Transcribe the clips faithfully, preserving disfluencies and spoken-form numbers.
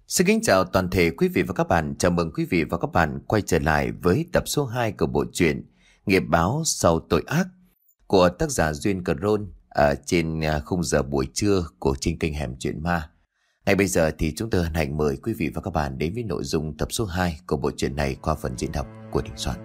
Xin kính chào toàn thể quý vị và các bạn. Chào mừng quý vị và các bạn quay trở lại với tập số hai của bộ truyện Nghiệp báo sau tội ác của tác giả Duyên Cron ở trên khung giờ buổi trưa của trên kênh Hẻm Chuyện Ma. Ngay bây giờ thì chúng tôi hân hạnh mời quý vị và các bạn đến với nội dung tập số hai của bộ truyện này qua phần diễn đọc của Đình Soạn.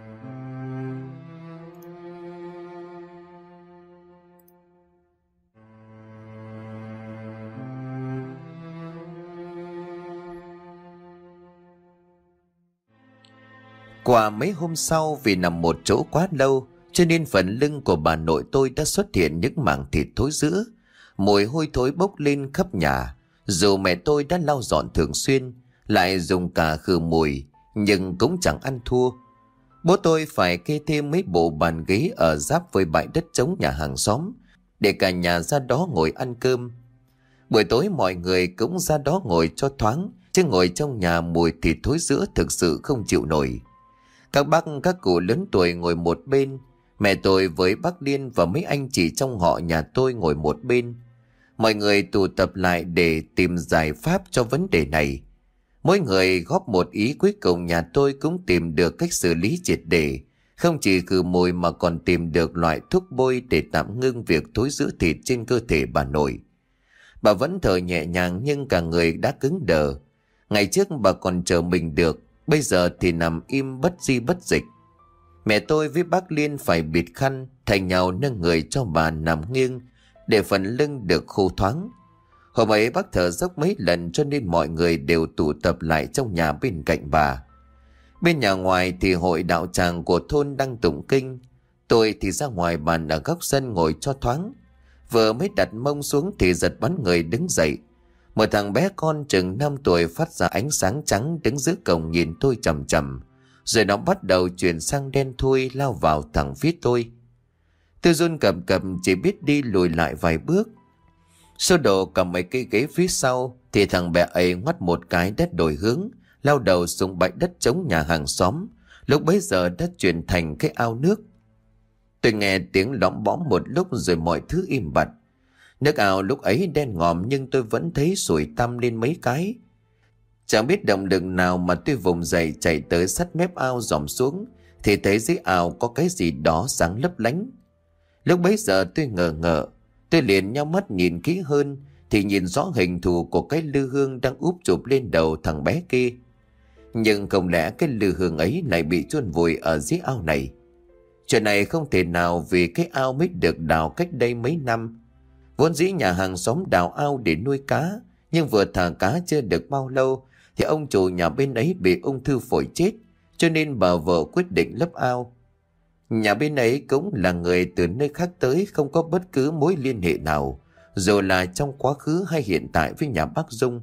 Qua mấy hôm sau, vì nằm một chỗ quá lâu cho nên phần lưng của bà nội tôi đã xuất hiện những mảng thịt thối rữa, mùi hôi thối bốc lên khắp nhà. Dù mẹ tôi đã lau dọn thường xuyên, lại dùng cả khử mùi, nhưng cũng chẳng ăn thua. Bố tôi phải kê thêm mấy bộ bàn ghế ở giáp với bãi đất trống nhà hàng xóm để cả nhà ra đó ngồi ăn cơm. Buổi tối mọi người cũng ra đó ngồi cho thoáng, chứ ngồi trong nhà mùi thịt thối rữa thực sự không chịu nổi. Các bác các cụ lớn tuổi ngồi một bên, mẹ tôi với bác Liên và mấy anh chị trong họ nhà tôi ngồi một bên. Mọi người tụ tập lại để tìm giải pháp cho vấn đề này. Mỗi người góp một ý, cuối cùng nhà tôi cũng tìm được cách xử lý triệt để. Không chỉ khử mùi mà còn tìm được loại thuốc bôi để tạm ngưng việc thối rữa thịt trên cơ thể bà nội. Bà vẫn thở nhẹ nhàng nhưng cả người đã cứng đờ. Ngày trước bà còn chờ mình được, bây giờ thì nằm im bất di bất dịch. Mẹ tôi với bác Liên phải bịt khăn, thành nhau nâng người cho bà nằm nghiêng để phần lưng được khô thoáng. Hôm ấy bác thở dốc mấy lần cho nên mọi người đều tụ tập lại trong nhà bên cạnh bà. Bên nhà ngoài thì hội đạo tràng của thôn đang tụng kinh. Tôi thì ra ngoài bàn ở góc sân ngồi cho thoáng. Vừa mới đặt mông xuống thì giật bắn người đứng dậy. Một thằng bé con chừng năm tuổi phát ra ánh sáng trắng đứng giữa cổng nhìn tôi chằm chằm. Rồi nó bắt đầu chuyển sang đen thui lao vào thẳng phía tôi. Tôi run cầm cầm chỉ biết đi lùi lại vài bước. Sơ đồ cầm mấy cây ghế phía sau thì thằng bé ấy ngoắt một cái đất đổi hướng, lao đầu xuống bãi đất trống nhà hàng xóm. Lúc bấy giờ đã chuyển thành cái ao nước. Tôi nghe tiếng lõm bõm một lúc rồi mọi thứ im bặt. Nước ao lúc ấy đen ngòm nhưng tôi vẫn thấy sủi tăm lên mấy cái. Chẳng biết động lực nào mà tôi vùng dậy chạy tới sát mép ao dòm xuống thì thấy dưới ao có cái gì đó sáng lấp lánh. Lúc bấy giờ tôi ngờ ngợ, tôi liền nhắm mắt nhìn kỹ hơn thì nhìn rõ hình thù của cái lư hương đang úp chụp lên đầu thằng bé kia. Nhưng không lẽ cái lư hương ấy lại bị chôn vùi ở dưới ao này? Chuyện này không thể nào vì cái ao mới được đào cách đây mấy năm. Vốn dĩ nhà hàng xóm đào ao để nuôi cá, nhưng vừa thả cá chưa được bao lâu thì ông chủ nhà bên ấy bị ung thư phổi chết, cho nên bà vợ quyết định lấp ao. Nhà bên ấy cũng là người từ nơi khác tới, không có bất cứ mối liên hệ nào, dù là trong quá khứ hay hiện tại với nhà bác Dung.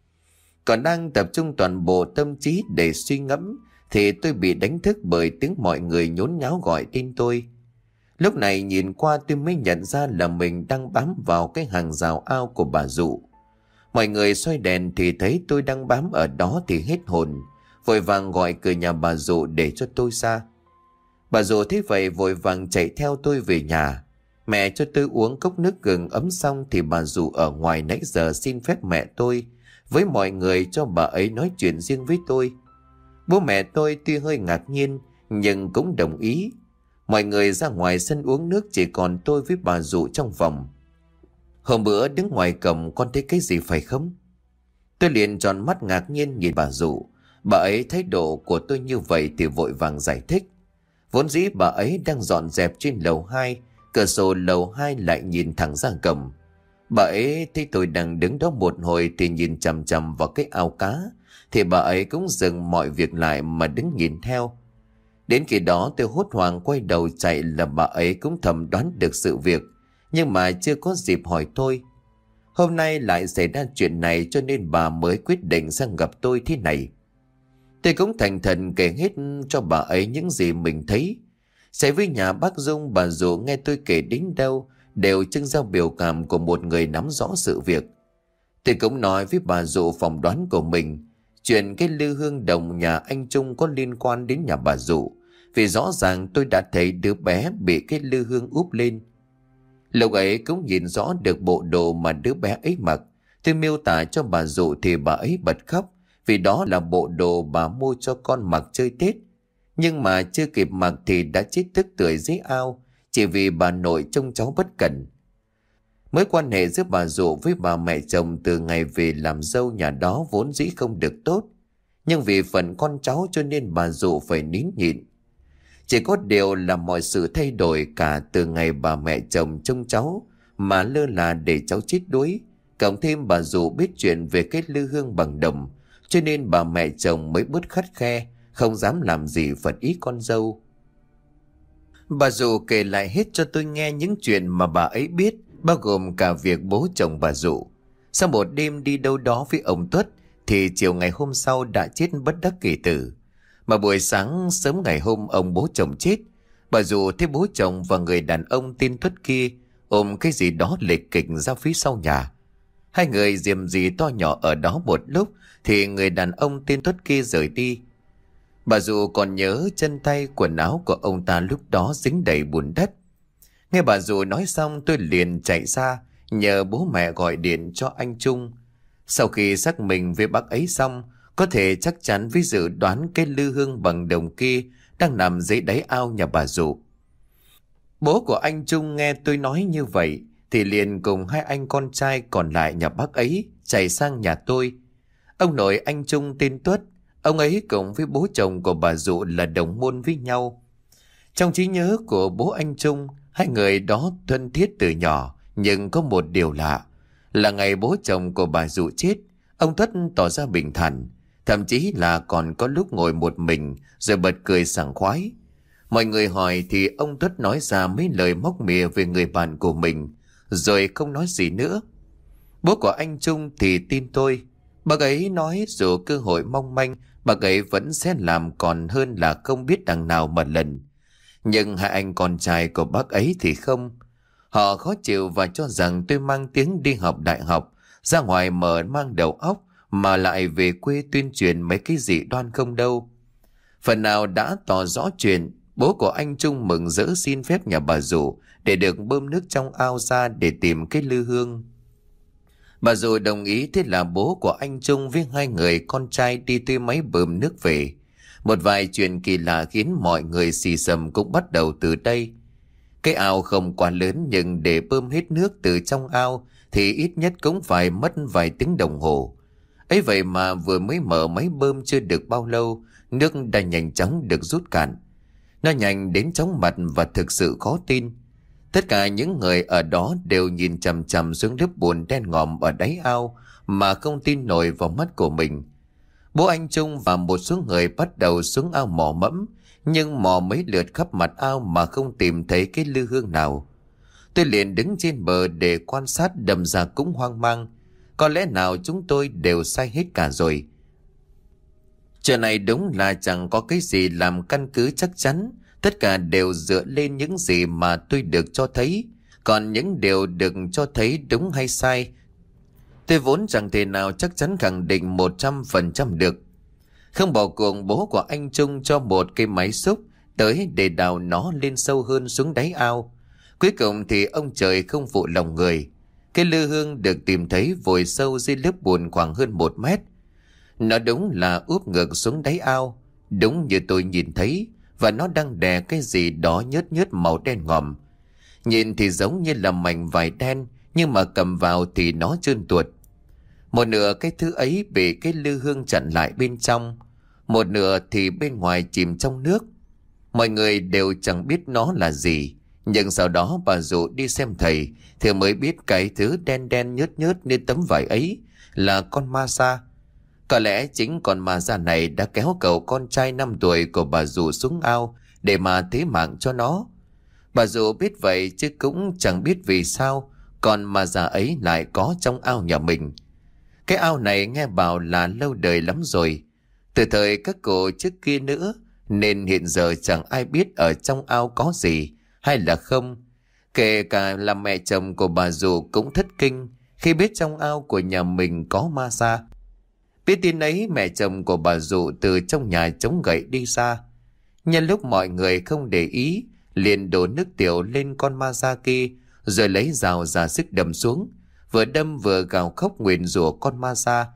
Còn đang tập trung toàn bộ tâm trí để suy ngẫm thì tôi bị đánh thức bởi tiếng mọi người nhốn nháo gọi tên tôi. Lúc này nhìn qua tôi mới nhận ra là mình đang bám vào cái hàng rào ao của bà Dụ. Mọi người xoay đèn thì thấy tôi đang bám ở đó thì hết hồn, vội vàng gọi cửa nhà bà Dụ để cho tôi ra. Bà Dụ thấy vậy vội vàng chạy theo tôi về nhà. Mẹ cho tôi uống cốc nước gừng ấm xong thì bà Dụ ở ngoài nãy giờ xin phép mẹ tôi với mọi người cho bà ấy nói chuyện riêng với tôi. Bố mẹ tôi tuy hơi ngạc nhiên nhưng cũng đồng ý. Mọi người ra ngoài sân uống nước, chỉ còn tôi với bà Dụ trong phòng. Hôm bữa đứng ngoài cổng con thấy cái gì phải không? Tôi liền tròn mắt ngạc nhiên nhìn bà Dụ. Bà ấy thấy độ của tôi như vậy thì vội vàng giải thích. Vốn dĩ bà ấy đang dọn dẹp trên lầu hai, cửa sổ lầu hai lại nhìn thẳng ra cổng. Bà ấy thấy tôi đang đứng đó một hồi thì nhìn chằm chằm vào cái ao cá, thì bà ấy cũng dừng mọi việc lại mà đứng nhìn theo. Đến khi đó tôi hốt hoảng quay đầu chạy là bà ấy cũng thầm đoán được sự việc, nhưng mà chưa có dịp hỏi tôi. Hôm nay lại xảy ra chuyện này cho nên bà mới quyết định sang gặp tôi thế này. Tôi cũng thành thần kể hết cho bà ấy những gì mình thấy. Sẽ với nhà bác Dung, bà Dụ nghe tôi kể đến đâu đều trưng ra biểu cảm của một người nắm rõ sự việc. Tôi cũng nói với bà Dụ phỏng đoán của mình. Chuyện cái lư hương đồng nhà anh Trung có liên quan đến nhà bà Dụ, vì rõ ràng tôi đã thấy đứa bé bị cái lư hương úp lên. Lúc ấy cũng nhìn rõ được bộ đồ mà đứa bé ấy mặc. Tôi miêu tả cho bà Dụ thì bà ấy bật khóc vì đó là bộ đồ bà mua cho con mặc chơi Tết. Nhưng mà chưa kịp mặc thì đã chết tức tưởi dưới ao, chỉ vì bà nội trông cháu bất cẩn. Mối quan hệ giữa bà Dụ với bà mẹ chồng từ ngày về làm dâu nhà đó vốn dĩ không được tốt, nhưng vì phận con cháu cho nên bà Dụ phải nín nhịn. Chỉ có điều là mọi sự thay đổi cả từ ngày bà mẹ chồng trông cháu mà lơ là để cháu chết đuối. Cộng thêm bà Dụ biết chuyện về cái lư hương bằng đồng, cho nên bà mẹ chồng mới bớt khắt khe, không dám làm gì phật ý con dâu. Bà Dụ kể lại hết cho tôi nghe những chuyện mà bà ấy biết, bao gồm cả việc bố chồng bà Dụ sau một đêm đi đâu đó với ông Tuất thì chiều ngày hôm sau đã chết bất đắc kỳ tử. Mà buổi sáng sớm ngày hôm ông bố chồng chết, bà Dụ thấy bố chồng và người đàn ông tên Tuất kia ôm cái gì đó lệch kịch ra phía sau nhà. Hai người diềm gì to nhỏ ở đó một lúc thì người đàn ông tên Tuất kia rời đi. Bà Dụ còn nhớ chân tay quần áo của ông ta lúc đó dính đầy bùn đất. Nghe bà Dụ nói xong tôi liền chạy ra nhờ bố mẹ gọi điện cho anh Trung. Sau khi xác minh với bác ấy xong, có thể chắc chắn với dự đoán cái lư hương bằng đồng kia đang nằm dưới đáy ao nhà bà Dụ. Bố của anh Trung nghe tôi nói như vậy thì liền cùng hai anh con trai còn lại nhà bác ấy chạy sang nhà tôi. Ông nội anh Trung tên Tuất, ông ấy cùng với bố chồng của bà Dụ là đồng môn với nhau. Trong trí nhớ của bố anh Trung, hai người đó thân thiết từ nhỏ, nhưng có một điều lạ là ngày bố chồng của bà Dụ chết, ông Tuất tỏ ra bình thản, thậm chí là còn có lúc ngồi một mình rồi bật cười sảng khoái. Mọi người hỏi thì ông Tuất nói ra mấy lời móc mỉa về người bạn của mình, rồi không nói gì nữa. Bố của anh Trung thì tin tôi. Bác ấy nói dù cơ hội mong manh, bác ấy vẫn sẽ làm còn hơn là không biết đằng nào mà lần. Nhưng hai anh con trai của bác ấy thì không. Họ khó chịu và cho rằng tôi mang tiếng đi học đại học, ra ngoài mở mang đầu óc, mà lại về quê tuyên truyền mấy cái dị đoan không đâu. Phần nào đã tỏ rõ chuyện, bố của anh Trung mừng rỡ xin phép nhà bà Dụ để được bơm nước trong ao ra để tìm cái lư hương. Bà Dụ đồng ý, thế là bố của anh Trung với hai người con trai đi thuê máy bơm nước về. Một vài chuyện kỳ lạ khiến mọi người xì xầm cũng bắt đầu từ đây. Cái ao không quá lớn, nhưng để bơm hết nước từ trong ao thì ít nhất cũng phải mất vài tiếng đồng hồ. Ấy vậy mà vừa mới mở máy bơm chưa được bao lâu, nước đã nhanh chóng được rút cạn. Nó nhanh đến chóng mặt và thực sự khó tin. Tất cả những người ở đó đều nhìn chằm chằm xuống lớp bùn đen ngòm ở đáy ao mà không tin nổi vào mắt của mình. Bố anh Trung và một số người bắt đầu xuống ao mò mẫm, nhưng mò mấy lượt khắp mặt ao mà không tìm thấy cái lư hương nào. Tôi liền đứng trên bờ để quan sát, đâm ra cũng hoang mang. Có lẽ nào chúng tôi đều sai hết cả rồi. Chuyện này đúng là chẳng có cái gì làm căn cứ chắc chắn. Tất cả đều dựa lên những gì mà tôi được cho thấy. Còn những điều được cho thấy đúng hay sai, tôi vốn chẳng thể nào chắc chắn khẳng định một trăm phần trăm được. Không bỏ cuộc, bố của anh Trung cho một cái máy xúc tới để đào nó lên sâu hơn xuống đáy ao. Cuối cùng thì ông trời không phụ lòng người. Cái lư hương được tìm thấy vùi sâu dưới lớp bùn khoảng hơn một mét. Nó đúng là úp ngược xuống đáy ao, đúng như tôi nhìn thấy, và nó đang đè cái gì đó nhớt nhớt màu đen ngòm. Nhìn thì giống như là mảnh vải đen, nhưng mà cầm vào thì nó trơn tuột. Một nửa cái thứ ấy bị cái lư hương chặn lại bên trong, một nửa thì bên ngoài chìm trong nước. Mọi người đều chẳng biết nó là gì, nhưng sau đó bà Dụ đi xem thầy thì mới biết cái thứ đen đen nhớt nhớt như tấm vải ấy là con ma sa. Có lẽ chính con ma da này đã kéo cậu con trai năm tuổi của bà Dụ xuống ao để mà thế mạng cho nó. Bà Dụ biết vậy chứ cũng chẳng biết vì sao con ma da ấy lại có trong ao nhà mình. Cái ao này nghe bảo là lâu đời lắm rồi, từ thời các cụ trước kia nữa, nên hiện giờ chẳng ai biết ở trong ao có gì hay là không. Kể cả là mẹ chồng của bà Dụ cũng thất kinh khi biết trong ao của nhà mình có ma sa. Biết tin ấy, mẹ chồng của bà Dụ từ trong nhà chống gậy đi ra. Nhân lúc mọi người không để ý, liền đổ nước tiểu lên con ma sa kia, rồi lấy rào ra sức đâm xuống, vừa đâm vừa gào khóc nguyền rủa con ma sa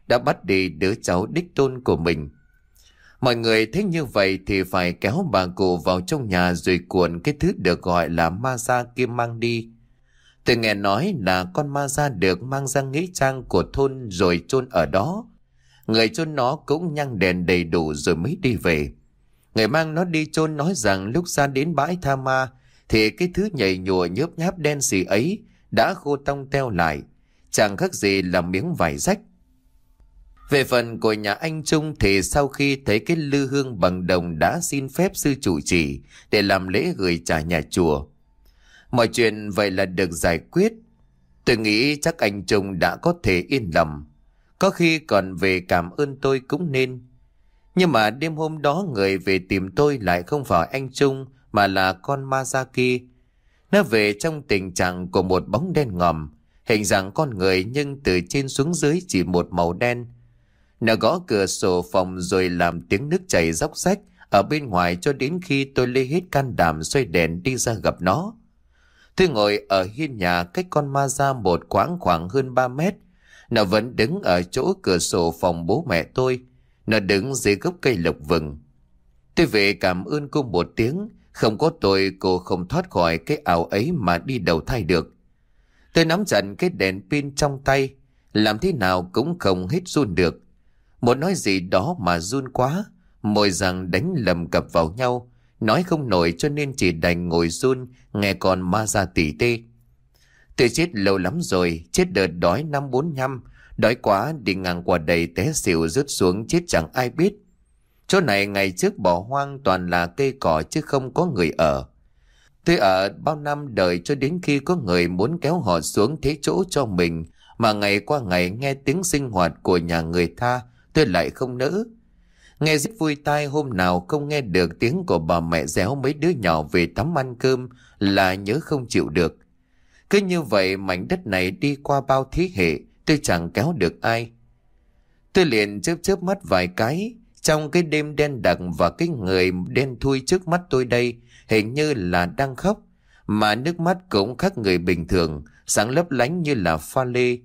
đã bắt đi đứa cháu đích tôn của mình. Mọi người thấy như vậy thì phải kéo bà cụ vào trong nhà rồi cuộn cái thứ được gọi là ma da kia mang đi. Tôi nghe nói là con ma da được mang ra nghĩa trang của thôn rồi chôn ở đó. Người chôn nó cũng nhang đèn đầy đủ rồi mới đi về. Người mang nó đi chôn nói rằng lúc ra đến bãi tha ma thì cái thứ nhầy nhụa nhớp nháp đen xì ấy đã khô tông teo lại, chẳng khác gì là miếng vải rách. Về phần của nhà anh Trung thì sau khi thấy cái lư hương bằng đồng đã xin phép sư trụ trì để làm lễ gửi trả nhà chùa. Mọi chuyện vậy là được giải quyết. Tôi nghĩ chắc anh Trung đã có thể yên lòng, có khi còn về cảm ơn tôi cũng nên. Nhưng mà đêm hôm đó người về tìm tôi lại không phải anh Trung mà là con ma da kia. Nó về trong tình trạng của một bóng đen ngòm, hình dạng con người nhưng từ trên xuống dưới chỉ một màu đen. Nó gõ cửa sổ phòng rồi làm tiếng nước chảy róc rách ở bên ngoài cho đến khi tôi lấy hết can đảm xoay đèn đi ra gặp nó. Tôi ngồi ở hiên nhà cách con ma da một quãng khoảng hơn ba mét. Nó vẫn đứng ở chỗ cửa sổ phòng bố mẹ tôi. Nó đứng dưới gốc cây lộc vừng. Tôi về cảm ơn cô một tiếng. Không có tôi cô không thoát khỏi cái ảo ấy mà đi đầu thai được. Tôi nắm chặt cái đèn pin trong tay, làm thế nào cũng không hết run được. Muốn nói gì đó mà run quá, môi răng đánh lầm cập vào nhau, nói không nổi cho nên chỉ đành ngồi run nghe con ma da tỉ tê. Tôi chết lâu lắm rồi, chết đợt đói năm bốn nhăm, đói quá đi ngang qua đầy té xỉu rớt xuống chết chẳng ai biết. Chỗ này ngày trước bỏ hoang toàn là cây cỏ chứ không có người ở. Tôi ở bao năm đời cho đến khi có người muốn kéo họ xuống thế chỗ cho mình, mà ngày qua ngày nghe tiếng sinh hoạt của nhà người ta tôi lại không nỡ. Nghe rất vui tai, hôm nào không nghe được tiếng của bà mẹ réo mấy đứa nhỏ về tắm ăn cơm là nhớ không chịu được. Cứ như vậy mảnh đất này đi qua bao thế hệ tôi chẳng kéo được ai. Tôi liền chớp chớp mắt vài cái. Trong cái đêm đen đặc và cái người đen thui trước mắt tôi đây hình như là đang khóc, mà nước mắt cũng khác người bình thường, sáng lấp lánh như là pha lê.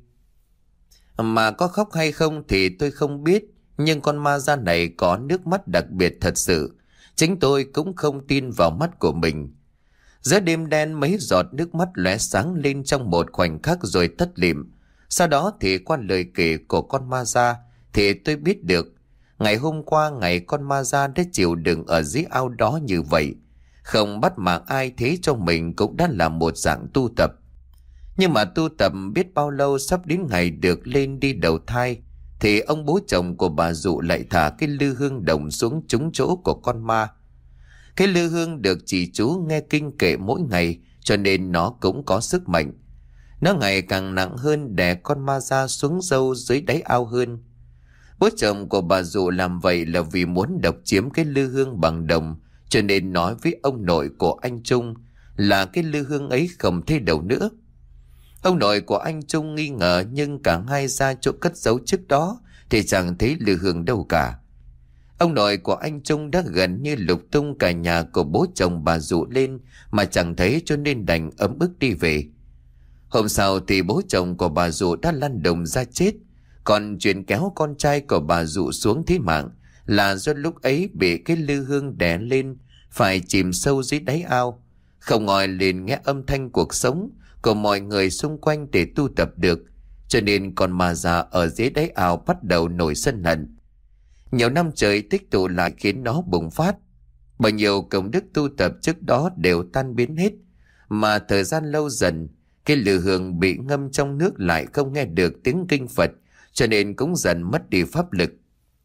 Mà có khóc hay không thì tôi không biết, nhưng con ma da này có nước mắt đặc biệt thật sự. Chính tôi cũng không tin vào mắt của mình. Giữa đêm đen mấy giọt nước mắt lóe sáng lên trong một khoảnh khắc rồi tắt lịm. Sau đó thì qua lời kể của con ma da thì tôi biết được ngày hôm qua ngày con ma da đã chịu đựng ở dưới ao đó như vậy. Không bắt mạng ai thế cho mình cũng đã là một dạng tu tập. Nhưng mà tu tập biết bao lâu sắp đến ngày được lên đi đầu thai thì ông bố chồng của bà dụ lại thả cái lư hương đồng xuống trúng chỗ của con ma. Cái lư hương được chỉ chú nghe kinh kệ mỗi ngày cho nên nó cũng có sức mạnh. Nó ngày càng nặng hơn đè con ma da xuống sâu dưới đáy ao hơn. Bố chồng của bà dụ làm vậy là vì muốn độc chiếm cái lư hương bằng đồng, cho nên nói với ông nội của anh Trung là cái lư hương ấy không thấy đâu nữa. Ông nội của anh Trung nghi ngờ, nhưng cả hai ra chỗ cất giấu trước đó thì chẳng thấy lư hương đâu cả. Ông nội của anh Trung đã gần như lục tung cả nhà của bố chồng bà dụ lên mà chẳng thấy, cho nên đành ấm ức đi về. Hôm sau thì bố chồng của bà dụ đã lăn đồng ra chết. Còn chuyện kéo con trai của bà dụ xuống thế mạng là do lúc ấy bị cái lư hương đè lên, phải chìm sâu dưới đáy ao, không ngoi lên nghe âm thanh cuộc sống của mọi người xung quanh để tu tập được, cho nên con ma già ở dưới đáy ao bắt đầu nổi sân hận. Nhiều năm trời tích tụ lại khiến nó bùng phát. Bao nhiêu công đức tu tập trước đó đều tan biến hết, mà thời gian lâu dần cái lư hương bị ngâm trong nước lại không nghe được tiếng kinh Phật, cho nên cũng dần mất đi pháp lực.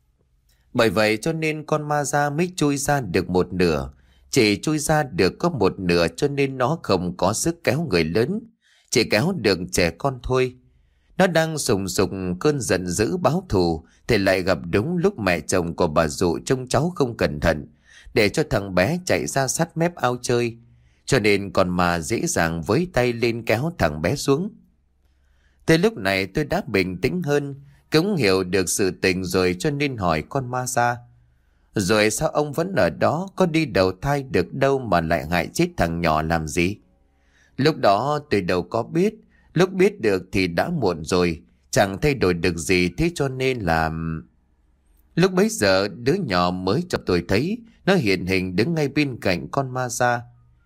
Bởi vậy cho nên con ma da mới chui ra được một nửa. Chỉ chui ra được có một nửa cho nên nó không có sức kéo người lớn, chỉ kéo được trẻ con thôi. Nó đang sùng sục cơn giận dữ báo thù thì lại gặp đúng lúc mẹ chồng của bà dụ trông cháu không cẩn thận, để cho thằng bé chạy ra sát mép ao chơi, cho nên con ma dễ dàng với tay lên kéo thằng bé xuống. Tới lúc này tôi đã bình tĩnh hơn, cũng hiểu được sự tình rồi, cho nên hỏi con ma ra: rồi sao ông vẫn ở đó, có đi đầu thai được đâu mà lại hại chết thằng nhỏ làm gì? Lúc đó tôi đâu có biết, lúc biết được thì đã muộn rồi, chẳng thay đổi được gì, thế cho nên là... Lúc bấy giờ đứa nhỏ mới cho tôi thấy, nó hiện hình đứng ngay bên cạnh con ma da.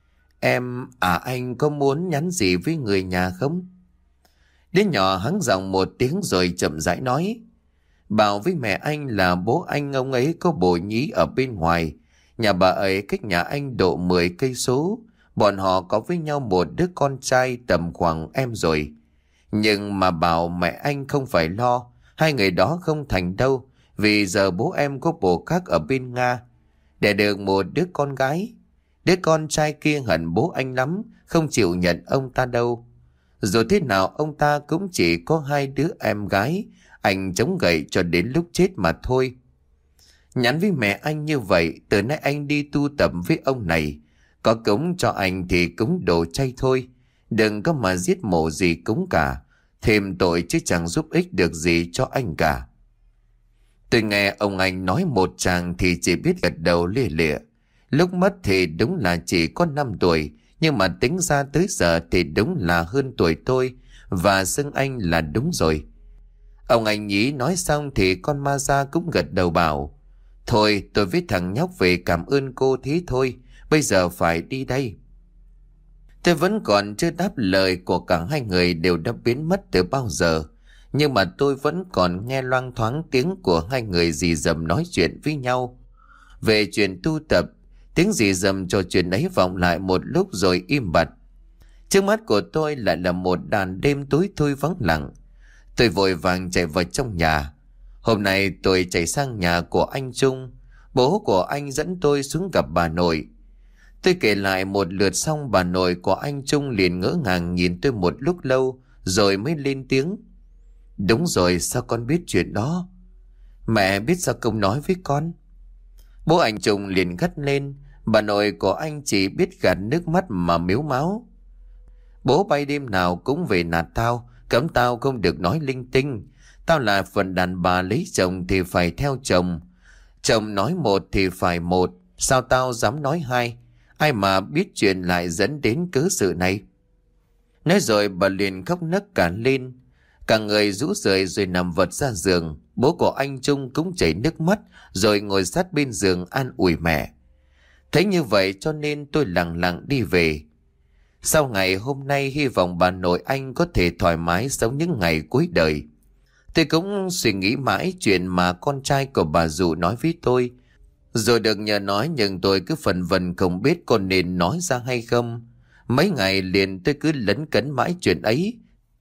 Em, à anh có muốn nhắn gì với người nhà không? Đứa nhỏ hắng giọng một tiếng rồi chậm rãi nói. Bảo với mẹ anh là bố anh ông ấy có bồ nhí ở bên ngoài. Nhà bà ấy cách nhà anh độ mười cây số. Bọn họ có với nhau một đứa con trai tầm khoảng em rồi. Nhưng mà bảo mẹ anh không phải lo, hai người đó không thành đâu. Vì giờ bố em có bồ khác ở bên Nga, để được một đứa con gái. Đứa con trai kia hận bố anh lắm, không chịu nhận ông ta đâu. Dù thế nào ông ta cũng chỉ có hai đứa em gái, anh chống gậy cho đến lúc chết mà thôi. Nhắn với mẹ anh như vậy, từ nay anh đi tu tập với ông này. Có cúng cho anh thì cúng đồ chay thôi, đừng có mà giết mổ gì cúng cả. Thêm tội chứ chẳng giúp ích được gì cho anh cả. Tôi nghe ông anh nói một chàng thì chỉ biết gật đầu lia lịa. Lúc mất thì đúng là chỉ có năm tuổi, nhưng mà tính ra tới giờ thì đúng là hơn tuổi tôi, và xưng anh là đúng rồi. Ông anh nhí nói xong thì con ma da cũng gật đầu bảo, thôi tôi với thằng nhóc về cảm ơn cô thế thôi, bây giờ phải đi đây. Tôi vẫn còn chưa đáp lời của cả hai người đều đã biến mất từ bao giờ. Nhưng mà tôi vẫn còn nghe loang thoáng tiếng của hai người dì dầm nói chuyện với nhau về chuyện tu tập. Tiếng dì dầm trò chuyện ấy vọng lại một lúc rồi im bặt. Trước mắt của tôi lại là một đàn đêm tối thui vắng lặng. Tôi vội vàng chạy vào trong nhà. Hôm nay tôi chạy sang nhà của anh Trung. Bố của anh dẫn tôi xuống gặp bà nội. Tôi kể lại một lượt xong, bà nội của anh Trung liền ngỡ ngàng nhìn tôi một lúc lâu rồi mới lên tiếng. Đúng rồi, sao con biết chuyện đó? Mẹ biết sao không nói với con? Bố anh Trung liền gắt lên. Bà nội của anh chỉ biết gạt nước mắt mà mếu máo. Bố bay đêm nào cũng về nạt tao, cấm tao không được nói linh tinh. Tao là phần đàn bà lấy chồng thì phải theo chồng. Chồng nói một thì phải một, sao tao dám nói hai? Ai mà biết chuyện lại dẫn đến cớ sự này. Nói rồi bà liền khóc nấc cả lên. Cả người rũ rượi rồi nằm vật ra giường. Bố của anh Trung cũng chảy nước mắt rồi ngồi sát bên giường an ủi mẹ. Thấy như vậy cho nên tôi lặng lặng đi về. Sau ngày hôm nay hy vọng bà nội anh có thể thoải mái sống những ngày cuối đời. Tôi cũng suy nghĩ mãi chuyện mà con trai của bà Dụ nói với tôi. Rồi được nhờ nói nhưng tôi cứ phần vần không biết có nên nói ra hay không. Mấy ngày liền tôi cứ lấn cấn mãi chuyện ấy.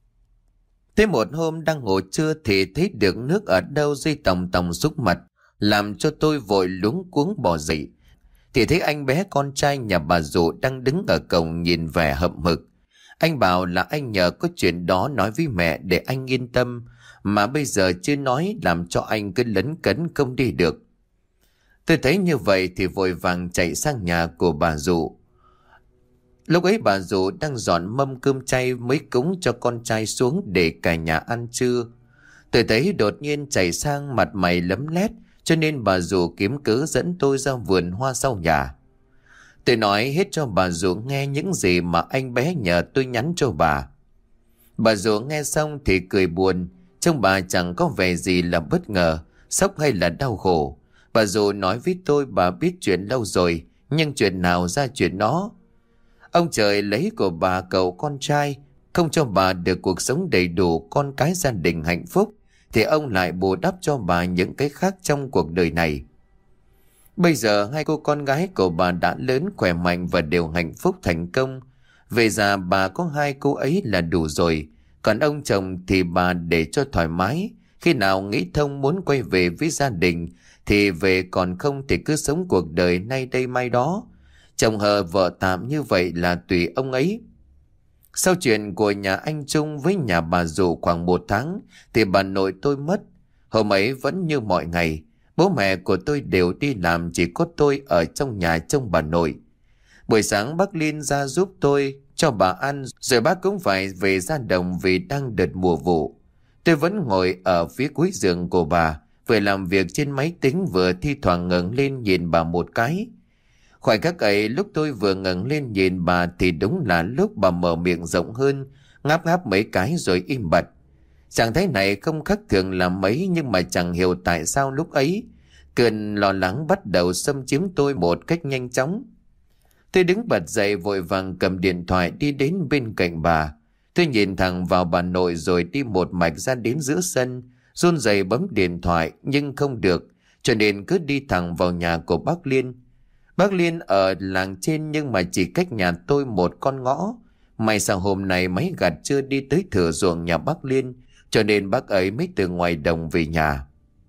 Thế một hôm đang ngủ trưa thì thấy được nước ở đâu rơi tòng tòng xuống mặt, làm cho tôi vội luống cuống bỏ dậy. Thì thấy anh bé con trai nhà bà Dụ đang đứng ở cổng nhìn vẻ hậm hực. Anh bảo là anh nhờ có chuyện đó nói với mẹ để anh yên tâm, mà bây giờ chưa nói làm cho anh cứ lấn cấn không đi được. Tôi thấy như vậy thì vội vàng chạy sang nhà của bà Dụ. Lúc ấy bà Dụ đang dọn mâm cơm chay mới cúng cho con trai xuống để cả nhà ăn trưa. Tôi thấy đột nhiên chạy sang mặt mày lấm lét, cho nên bà Dụ kiếm cớ dẫn tôi ra vườn hoa sau nhà. Tôi nói hết cho bà Dụ nghe những gì mà anh bé nhờ tôi nhắn cho bà. Bà Dụ nghe xong thì cười buồn, trông bà chẳng có vẻ gì là bất ngờ, sốc hay là đau khổ. Bà Dụ nói với tôi bà biết chuyện lâu rồi, nhưng chuyện nào ra chuyện đó. Ông trời lấy của bà cậu con trai, không cho bà được cuộc sống đầy đủ con cái gia đình hạnh phúc, thì ông lại bù đắp cho bà những cái khác trong cuộc đời này. Bây giờ hai cô con gái của bà đã lớn khỏe mạnh và đều hạnh phúc thành công. Về già bà có hai cô ấy là đủ rồi. Còn ông chồng thì bà để cho thoải mái. Khi nào nghĩ thông muốn quay về với gia đình thì về, còn không thì cứ sống cuộc đời nay đây mai đó. Chồng hờ vợ tạm như vậy là tùy ông ấy. Sau chuyện của nhà anh Trung với nhà bà Dụ khoảng một tháng thì bà nội tôi mất. Hôm ấy vẫn như mọi ngày, bố mẹ của tôi đều đi làm, chỉ có tôi ở trong nhà trông bà nội. Buổi sáng bác Liên ra giúp tôi cho bà ăn, rồi bác cũng phải về ra đồng vì đang đợt mùa vụ. Tôi vẫn ngồi ở phía cuối giường của bà, vừa làm việc trên máy tính vừa thi thoảng ngẩng lên nhìn bà một cái. Khoảnh khắc ấy lúc tôi vừa ngẩng lên nhìn bà thì đúng là lúc bà mở miệng rộng hơn, ngáp ngáp mấy cái rồi im bặt. Trạng thái này không khác thường là mấy, nhưng mà chẳng hiểu tại sao lúc ấy cơn lo lắng bắt đầu xâm chiếm tôi một cách nhanh chóng. Tôi đứng bật dậy vội vàng cầm điện thoại đi đến bên cạnh bà. Tôi nhìn thẳng vào bà nội rồi đi một mạch ra đến giữa sân, run rẩy bấm điện thoại nhưng không được, cho nên cứ đi thẳng vào nhà của bác Liên. Bác Liên ở làng trên nhưng mà chỉ cách nhà tôi một con ngõ. May sao hôm nay máy gặt chưa đi tới thửa ruộng nhà bác Liên, cho nên bác ấy mới từ ngoài đồng về nhà.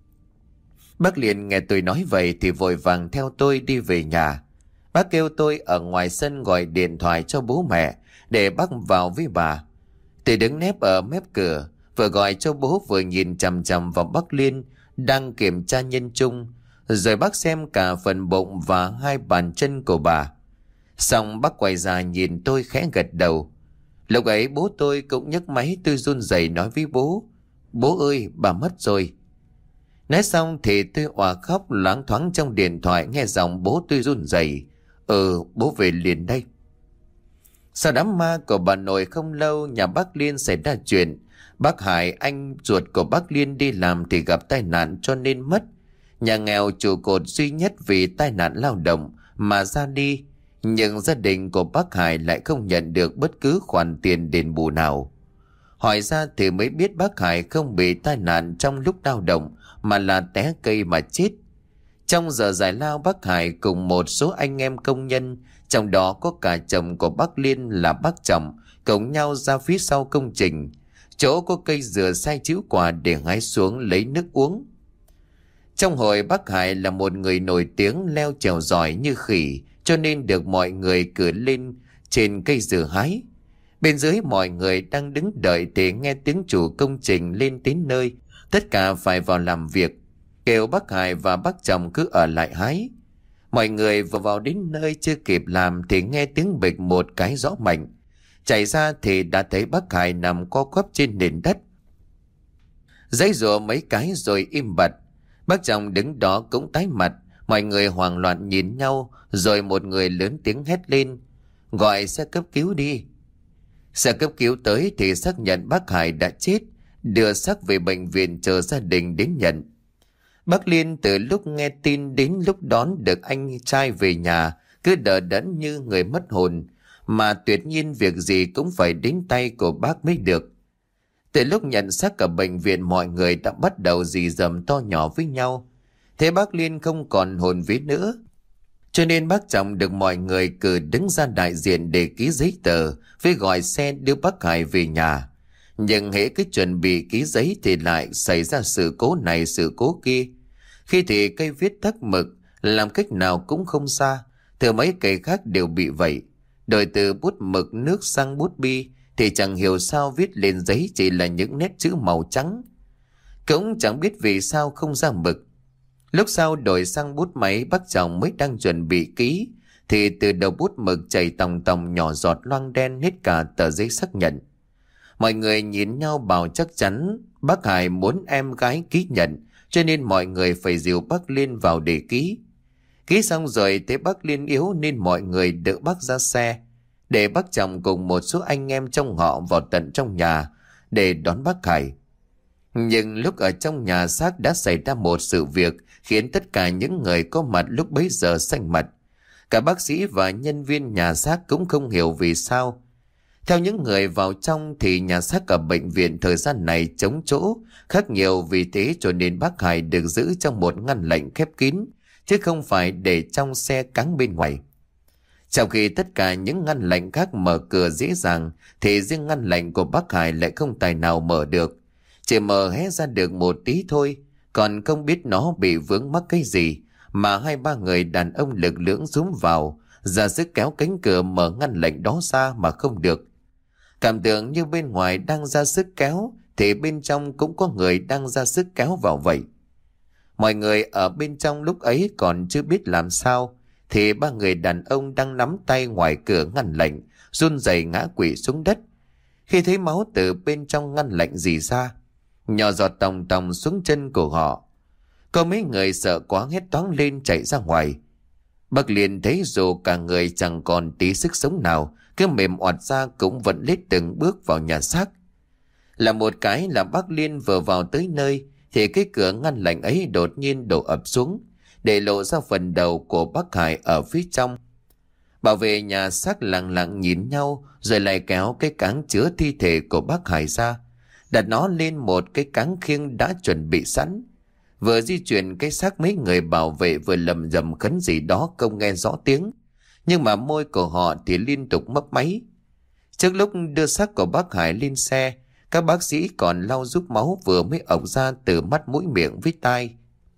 Bác Liên nghe tôi nói vậy thì vội vàng theo tôi đi về nhà. Bác kêu tôi ở ngoài sân gọi điện thoại cho bố mẹ để bác vào với bà. Tôi đứng nép ở mép cửa, vừa gọi cho bố vừa nhìn chằm chằm vào bác Liên đang kiểm tra nhân trung, rồi bác xem cả phần bụng và hai bàn chân của bà. Xong bác quay ra nhìn tôi khẽ gật đầu. Lúc ấy bố tôi cũng nhấc máy, tôi run rẩy nói với bố: "Bố ơi, bà mất rồi." Nói xong thì tôi òa khóc, loáng thoáng trong điện thoại nghe giọng bố tôi run rẩy: "Ừ, bố về liền đây." Sau đám ma của bà nội không lâu, nhà bác Liên xảy ra chuyện. Bác Hải, anh ruột của bác Liên, đi làm thì gặp tai nạn cho nên mất. Nhà nghèo trụ cột duy nhất vì tai nạn lao động mà ra đi. Nhưng gia đình của bác Hải lại không nhận được bất cứ khoản tiền đền bù nào. Hỏi ra thì mới biết bác Hải không bị tai nạn trong lúc lao động mà là té cây mà chết. Trong giờ giải lao, bác Hải cùng một số anh em công nhân, trong đó có cả chồng của bác Liên là bác Trọng, cùng nhau ra phía sau công trình, chỗ có cây dừa sai chữ quả để hái xuống lấy nước uống. Trong hội, bác Hải là một người nổi tiếng leo trèo giỏi như khỉ, cho nên được mọi người cử lên trên cây dừa hái. Bên dưới mọi người đang đứng đợi để nghe tiếng chủ công trình lên đến nơi, tất cả phải vào làm việc, kêu bác Hải và bác Trọng cứ ở lại hái. Mọi người vừa vào đến nơi chưa kịp làm thì nghe tiếng bịch một cái rõ mạnh. Chạy ra thì đã thấy bác Hải nằm co quắp trên nền đất, giãy giụa mấy cái rồi im bặt. Bác Trọng đứng đó cũng tái mặt. Mọi người hoảng loạn nhìn nhau, rồi một người lớn tiếng hét lên: "Gọi xe cấp cứu đi." Xe cấp cứu tới thì xác nhận bác Hải đã chết, đưa xác về bệnh viện chờ gia đình đến nhận. Bác Liên từ lúc nghe tin đến lúc đón được anh trai về nhà cứ đờ đẫn như người mất hồn, mà tuyệt nhiên việc gì cũng phải đến tay của bác mới được. Từ lúc nhận xác ở bệnh viện, mọi người đã bắt đầu rì rầm to nhỏ với nhau. Thế bác Liên không còn hồn vía nữa, cho nên bác Trọng được mọi người cử đứng ra đại diện để ký giấy tờ với gọi xe đưa bác Hải về nhà. Nhưng hễ cứ chuẩn bị ký giấy thì lại xảy ra sự cố này sự cố kia. Khi thì cây viết tắc mực, làm cách nào cũng không xa, từ mấy cây khác đều bị vậy. Đổi từ bút mực nước sang bút bi thì chẳng hiểu sao viết lên giấy chỉ là những nét chữ màu trắng. Cũng chẳng biết vì sao không ra mực. Lúc sau đổi sang bút máy, bác Trọng mới đang chuẩn bị ký thì từ đầu bút mực chảy tòng tòng nhỏ giọt loang đen hết cả tờ giấy xác nhận. Mọi người nhìn nhau bảo chắc chắn bác Hải muốn em gái ký nhận, cho nên mọi người phải dìu bác Liên vào để ký. Ký xong rồi thấy bác Liên yếu nên mọi người đỡ bác ra xe, để bác Trọng cùng một số anh em trong họ vào tận trong nhà để đón bác Hải. Nhưng lúc ở trong nhà xác đã xảy ra một sự việc khiến tất cả những người có mặt lúc bấy giờ xanh mặt. Cả bác sĩ và nhân viên nhà xác cũng không hiểu vì sao. Theo những người vào trong thì nhà xác ở bệnh viện thời gian này trống chỗ khác nhiều, vì thế cho nên bác Hải được giữ trong một ngăn lạnh khép kín, chứ không phải để trong xe cáng bên ngoài. Trong khi tất cả những ngăn lạnh khác mở cửa dễ dàng thì riêng ngăn lạnh của bác Hải lại không tài nào mở được. Chỉ mở hé ra được một tí thôi, còn không biết nó bị vướng mắc cái gì mà hai ba người đàn ông lực lưỡng rúm vào, ra sức kéo cánh cửa mở ngăn lạnh đó ra mà không được. Cảm tưởng như bên ngoài đang ra sức kéo thì bên trong cũng có người đang ra sức kéo vào vậy. Mọi người ở bên trong lúc ấy còn chưa biết làm sao thì ba người đàn ông đang nắm tay ngoài cửa ngăn lạnh run rẩy ngã quỵ xuống đất. Khi thấy máu từ bên trong ngăn lạnh rỉ ra, nhỏ giọt tòng tòng xuống chân của họ, có mấy người sợ quá hét toáng lên chạy ra ngoài. Bác Liên thấy dù cả người chẳng còn tí sức sống nào, cứ mềm oặt ra cũng vẫn lết từng bước vào nhà xác. Là một cái là bác Liên vừa vào tới nơi thì cái cửa ngăn lạnh ấy đột nhiên đổ ập xuống, để lộ ra phần đầu của bác Hải ở phía trong. Bảo vệ nhà xác lặng lặng nhìn nhau, rồi lại kéo cái cáng chứa thi thể của bác Hải ra, đặt nó lên một cái cáng khiêng đã chuẩn bị sẵn. Vừa di chuyển cái xác, mấy người bảo vệ vừa lầm rầm khấn gì đó không nghe rõ tiếng, nhưng mà môi của họ thì liên tục mấp máy. Trước lúc đưa xác của bác Hải lên xe, các bác sĩ còn lau giúp máu vừa mới ộc ra từ mắt mũi miệng với tai.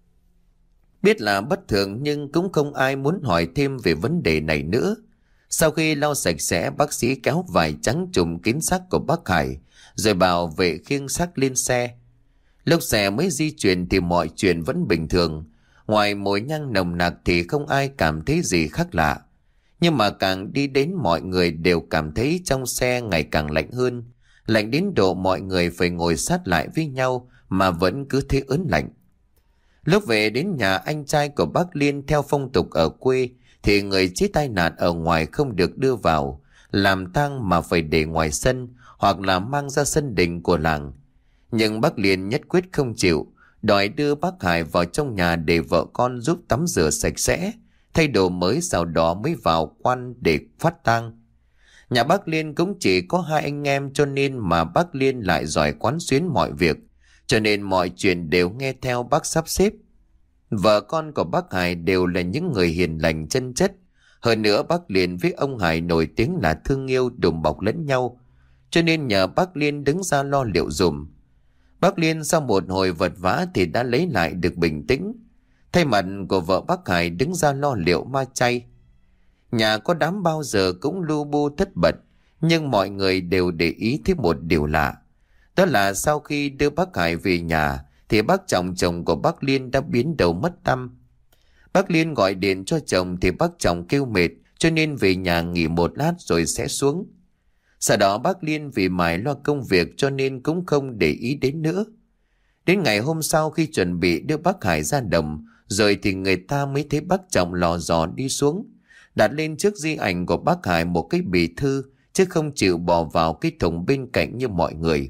Biết là bất thường nhưng cũng không ai muốn hỏi thêm về vấn đề này nữa. Sau khi lau sạch sẽ, bác sĩ kéo vải trắng trùm kín xác của bác Hải, rồi bảo vệ khiêng xác lên xe. Lúc xe mới di chuyển thì mọi chuyện vẫn bình thường. Ngoài mùi nhang nồng nặc thì không ai cảm thấy gì khác lạ. Nhưng mà càng đi đến, mọi người đều cảm thấy trong xe ngày càng lạnh hơn. Lạnh đến độ mọi người phải ngồi sát lại với nhau mà vẫn cứ thế ớn lạnh. Lúc về đến nhà anh trai của bác Liên, theo phong tục ở quê thì người chết tai nạn ở ngoài không được đưa vào làm tang mà phải để ngoài sân hoặc là mang ra sân đình của làng. Nhưng bác Liên nhất quyết không chịu, đòi đưa bác Hải vào trong nhà để vợ con giúp tắm rửa sạch sẽ, thay đồ mới, sau đó mới vào quan để phát tang. Nhà bác Liên cũng chỉ có hai anh em, cho nên mà bác Liên lại giỏi quán xuyến mọi việc, cho nên mọi chuyện đều nghe theo bác sắp xếp. Vợ con của bác Hải đều là những người hiền lành chân chất. Hơn nữa bác Liên với ông Hải nổi tiếng là thương yêu đùm bọc lẫn nhau, cho nên nhờ bác Liên đứng ra lo liệu dùm. Bác Liên sau một hồi vật vã thì đã lấy lại được bình tĩnh, thay mặt của vợ bác Hải đứng ra lo liệu ma chay. Nhà có đám bao giờ cũng lu bu tất bật, nhưng mọi người đều để ý thấy một điều lạ. Đó là sau khi đưa bác Hải về nhà thì bác Trọng, chồng của bác Liên, đã biến đầu mất tăm. Bác Liên gọi điện cho chồng thì bác Trọng kêu mệt, cho nên về nhà nghỉ một lát rồi sẽ xuống. Sau đó bác Liên vì mải lo công việc cho nên cũng không để ý đến nữa. Đến ngày hôm sau, khi chuẩn bị đưa bác Hải ra đồng rồi thì người ta mới thấy bác Trọng lò dò đi xuống, đặt lên trước di ảnh của bác Hải một cái bì thư, chứ không chịu bỏ vào cái thùng bên cạnh như mọi người.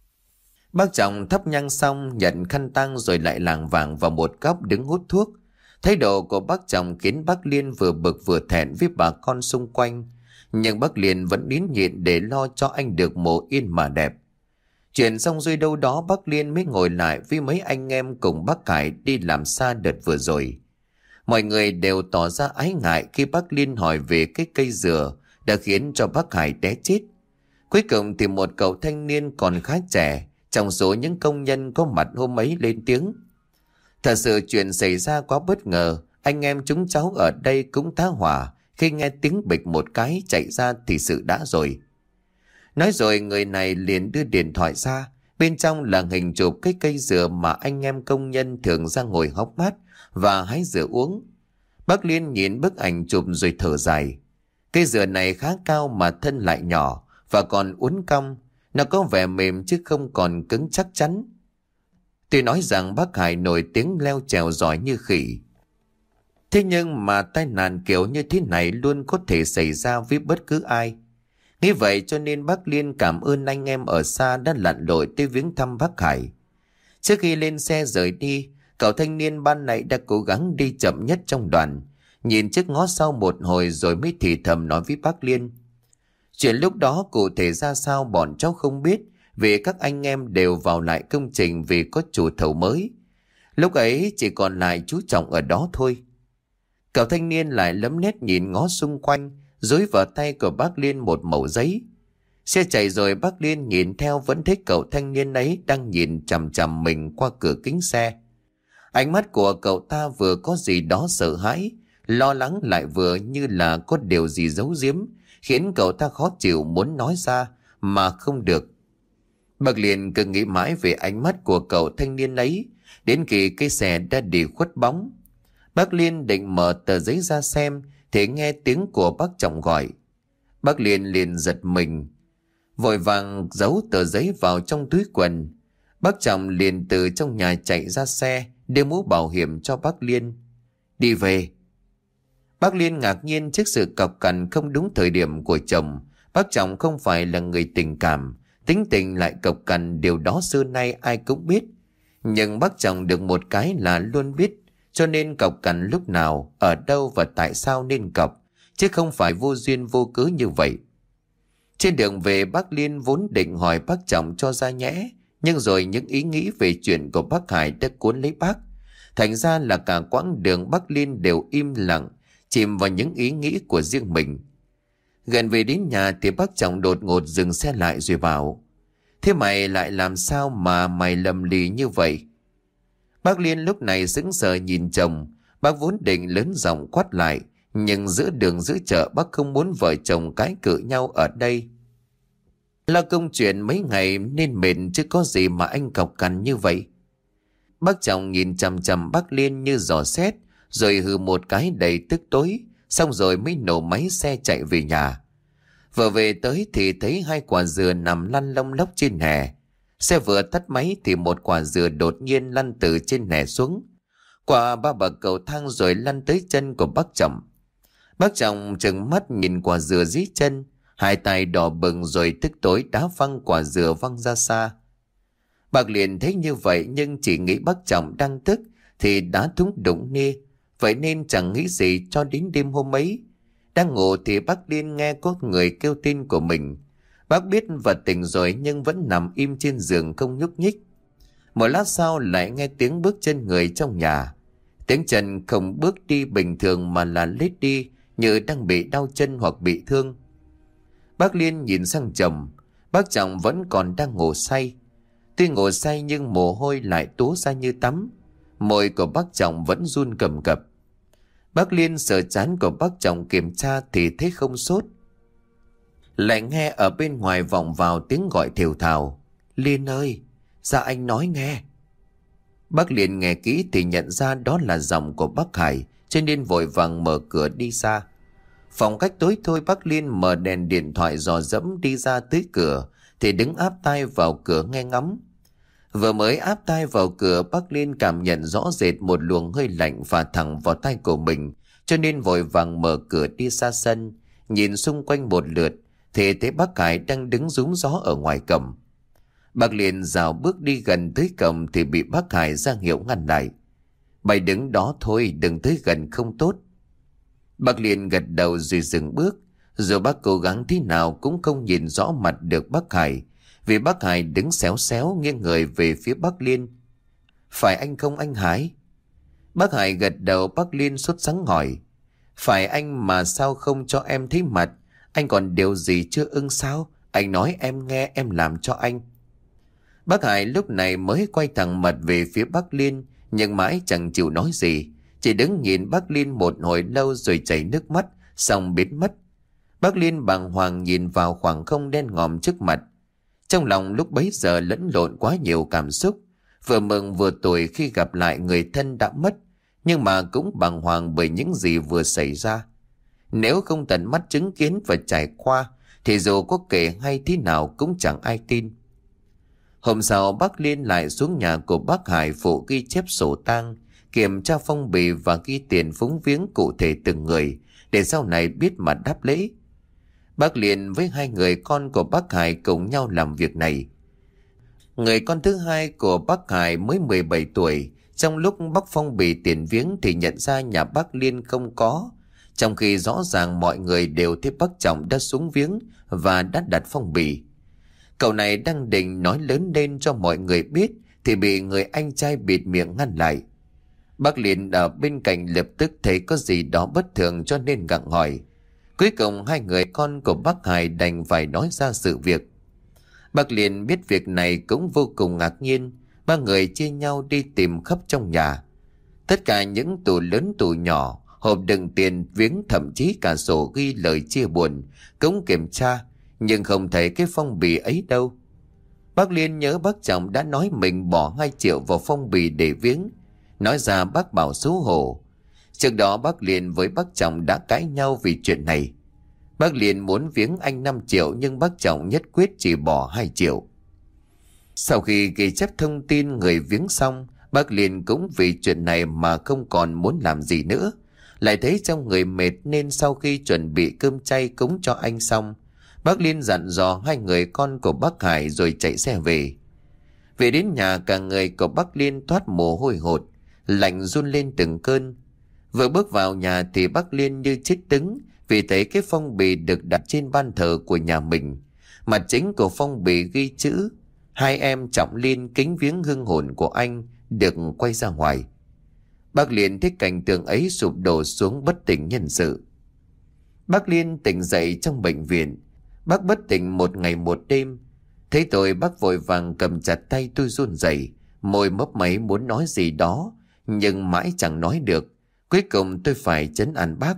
Bác Trọng thắp nhang xong, nhận khăn tang rồi lại lảng vảng vào một góc đứng hút thuốc. Thái độ của bác Trọng khiến bác Liên vừa bực vừa thẹn với bà con xung quanh, nhưng bác Liên vẫn nín nhịn để lo cho anh được mồ yên mà đẹp. Chuyện xong rồi đâu đó, bác Liên mới ngồi lại với mấy anh em cùng bác Hải đi làm xa đợt vừa rồi. Mọi người đều tỏ ra ái ngại khi bác Liên hỏi về cái cây dừa đã khiến cho bác Hải té chết. Cuối cùng thì một cậu thanh niên còn khá trẻ trong số những công nhân có mặt hôm ấy lên tiếng. Thật sự chuyện xảy ra quá bất ngờ, anh em chúng cháu ở đây cũng tá hỏa khi nghe tiếng bịch một cái chạy ra thì sự đã rồi. Nói rồi người này liền đưa điện thoại ra, bên trong là hình chụp cái cây dừa mà anh em công nhân thường ra ngồi hóng mát và hái dừa uống. Bác Liên nhìn bức ảnh chụp rồi thở dài. Cây dừa này khá cao mà thân lại nhỏ và còn uốn cong, nó có vẻ mềm chứ không còn cứng chắc chắn. Tuy nói rằng bác Hải nổi tiếng leo trèo giỏi như khỉ, thế nhưng mà tai nạn kiểu như thế này luôn có thể xảy ra với bất cứ ai. Nghĩ vậy cho nên bác Liên cảm ơn anh em ở xa đã lặn lội tới viếng thăm bác Hải. Trước khi lên xe rời đi, cậu thanh niên ban nãy đã cố gắng đi chậm nhất trong đoàn, nhìn trước ngó sau một hồi rồi mới thì thầm nói với bác Liên. Chuyện lúc đó cụ thể ra sao bọn cháu không biết, vì các anh em đều vào lại công trình vì có chủ thầu mới. Lúc ấy chỉ còn lại chú Trọng ở đó thôi. Cậu thanh niên lại lấm nét nhìn ngó xung quanh, dối vào tay của bác Liên một mẩu giấy. Xe chạy rồi bác Liên nhìn theo vẫn thấy cậu thanh niên ấy đang nhìn chằm chằm mình qua cửa kính xe. Ánh mắt của cậu ta vừa có gì đó sợ hãi, lo lắng, lại vừa như là có điều gì giấu giếm, khiến cậu ta khó chịu muốn nói ra mà không được. Bác Liên cứ nghĩ mãi về ánh mắt của cậu thanh niên ấy, đến khi cái xe đã đi khuất bóng. Bác Liên định mở tờ giấy ra xem thì nghe tiếng của bác Trọng gọi. Bác Liên liền giật mình, vội vàng giấu tờ giấy vào trong túi quần. Bác Trọng liền từ trong nhà chạy ra xe, đưa mũ bảo hiểm cho bác Liên. Đi về. Bác Liên ngạc nhiên trước sự cọc cằn không đúng thời điểm của chồng. Bác Trọng không phải là người tình cảm, Tính tình lại cộc cằn, điều đó xưa nay ai cũng biết. Nhưng bác chồng được một cái là luôn biết, cho nên cộc cằn lúc nào, ở đâu và tại sao nên cộc, chứ không phải vô duyên vô cớ như vậy. Trên đường về, bác Liên vốn định hỏi bác chồng cho ra nhẽ, nhưng rồi những ý nghĩ về chuyện của bác Hải đã cuốn lấy bác. Thành ra là cả quãng đường bác Liên đều im lặng, chìm vào những ý nghĩ của riêng mình. Gần về đến nhà thì bác chồng đột ngột dừng xe lại rồi bảo: "Thế mày lại làm sao mà mày lầm lì như vậy?" Bác Liên lúc này sững sờ nhìn chồng. Bác vốn định lớn giọng quát lại, nhưng giữa đường giữa chợ bác không muốn vợ chồng cãi cự nhau ở đây. Lo công chuyện mấy ngày nên mệt chứ có gì mà anh cọc cằn như vậy. Bác chồng nhìn chằm chằm bác Liên như dò xét, rồi hừ một cái đầy tức tối, xong rồi mới nổ máy xe chạy về nhà. Vừa về tới thì thấy hai quả dừa nằm lăn lông lốc trên hè. Xe vừa tắt máy thì một quả dừa đột nhiên lăn từ trên hè xuống, qua ba bậc cầu thang rồi lăn tới chân của bác chồng. Bác chồng trừng mắt nhìn quả dừa dưới chân, hai tay đỏ bừng rồi tức tối đá văng quả dừa văng ra xa. Bác liền thấy như vậy nhưng chỉ nghĩ bác chồng đang tức thì đá thúng đụng nê, vậy nên chẳng nghĩ gì cho đến đêm hôm ấy. Đang ngủ thì bác Liên nghe có người kêu tên của mình. Bác biết và tỉnh rồi nhưng vẫn nằm im trên giường không nhúc nhích. Một lát sau lại nghe tiếng bước chân người trong nhà. Tiếng chân không bước đi bình thường mà là lết đi, như đang bị đau chân hoặc bị thương. Bác Liên nhìn sang chồng. Bác chồng vẫn còn đang ngủ say. Tuy ngủ say nhưng mồ hôi lại túa ra như tắm. Môi của bác chồng vẫn run cầm cập. Bác Liên sờ trán của bác chồng kiểm tra thì thấy không sốt. Lại nghe ở bên ngoài vọng vào tiếng gọi thều thào: "Liên ơi, dạ anh nói nghe." Bác Liên nghe kỹ thì nhận ra đó là giọng của bác Hải, cho nên vội vàng mở cửa đi ra. Phòng cách tối thôi, bác Liên mở đèn điện thoại dò dẫm đi ra tới cửa thì đứng áp tai vào cửa nghe ngóng. Vừa mới áp tai vào cửa, bác Liên cảm nhận rõ rệt một luồng hơi lạnh phả thẳng vào tai của mình, cho nên vội vàng mở cửa đi ra sân, nhìn xung quanh một lượt thì thấy bác Hải đang đứng rúm gió ở ngoài cổng. Bác Liên rào bước đi gần tới cổng thì bị bác Hải ra hiệu ngăn lại: "Mày đứng đó thôi, đừng tới gần không tốt." Bác Liên gật đầu rồi dừng bước. Rồi bác cố gắng thế nào cũng không nhìn rõ mặt được bác Hải, vì bác Hải đứng xéo xéo nghiêng người về phía bác Liên. "Phải anh không anh Hải?" Bác Hải gật đầu. Bác Liên sốt sắng hỏi: "Phải anh mà sao không cho em thấy mặt? Anh còn điều gì chưa ưng sao? Anh nói em nghe, em làm cho anh." Bác Hải lúc này mới quay thẳng mặt về phía bác Liên, nhưng mãi chẳng chịu nói gì, chỉ đứng nhìn bác Liên một hồi lâu rồi chảy nước mắt, xong biến mất. Bác Liên bàng hoàng nhìn vào khoảng không đen ngòm trước mặt. Trong lòng lúc bấy giờ lẫn lộn quá nhiều cảm xúc, vừa mừng vừa tủi khi gặp lại người thân đã mất, nhưng mà cũng bàng hoàng bởi những gì vừa xảy ra. Nếu không tận mắt chứng kiến và trải qua thì dù có kể hay thế nào cũng chẳng ai tin. Hôm sau bác Liên lại xuống nhà của bác Hải phụ ghi chép sổ tang, kiểm tra phong bì và ghi tiền phúng viếng cụ thể từng người, để sau này biết mà đáp lễ. Bác Liên với hai người con của bác Hải cùng nhau làm việc này. Người con thứ hai của bác Hải mới mười bảy tuổi, trong lúc bóc phong bì tiền viếng thì nhận ra nhà bác Liên không có, trong khi rõ ràng mọi người đều thấy bác chồng đã xuống viếng và đã đặt phong bì. Cậu này đang định nói lớn lên cho mọi người biết thì bị người anh trai bịt miệng ngăn lại. Bác Liên ở bên cạnh lập tức thấy có gì đó bất thường cho nên gặng hỏi. Cuối cùng hai người con của bác Hải đành phải nói ra sự việc. Bác Liên biết việc này cũng vô cùng ngạc nhiên. Ba người chia nhau đi tìm khắp trong nhà. Tất cả những tủ lớn tủ nhỏ, hộp đựng tiền viếng, thậm chí cả sổ ghi lời chia buồn cũng kiểm tra, nhưng không thấy cái phong bì ấy đâu. Bác Liên nhớ bác chồng đã nói mình bỏ hai triệu vào phong bì để viếng. Nói ra bác bảo xấu hổ. Trước đó bác Liên với bác chồng đã cãi nhau vì chuyện này. Bác Liên muốn viếng anh năm triệu nhưng bác chồng nhất quyết chỉ bỏ hai triệu. Sau khi ghi chép thông tin người viếng xong, bác Liên cũng vì chuyện này mà không còn muốn làm gì nữa. Lại thấy trong người mệt nên sau khi chuẩn bị cơm chay cúng cho anh xong, Bác Liên dặn dò hai người con của bác Hải rồi chạy xe về. Về đến nhà, cả người của bác Liên toát mồ hôi hột, lạnh run lên từng cơn. Vừa bước vào nhà thì bác Liên như chết đứng vì thấy cái phong bì được đặt trên ban thờ của nhà mình. Mặt chính của phong bì ghi chữ hai em Trọng Liên kính viếng hương hồn của anh được quay ra ngoài. Bác Liên thấy cảnh tượng ấy sụp đổ xuống bất tỉnh nhân sự. Bác Liên tỉnh dậy trong bệnh viện. Bác bất tỉnh một ngày một đêm. Thấy tôi, bác vội vàng cầm chặt tay tôi run rẩy, môi mấp máy muốn nói gì đó nhưng mãi chẳng nói được. Cuối cùng tôi phải trấn an bác.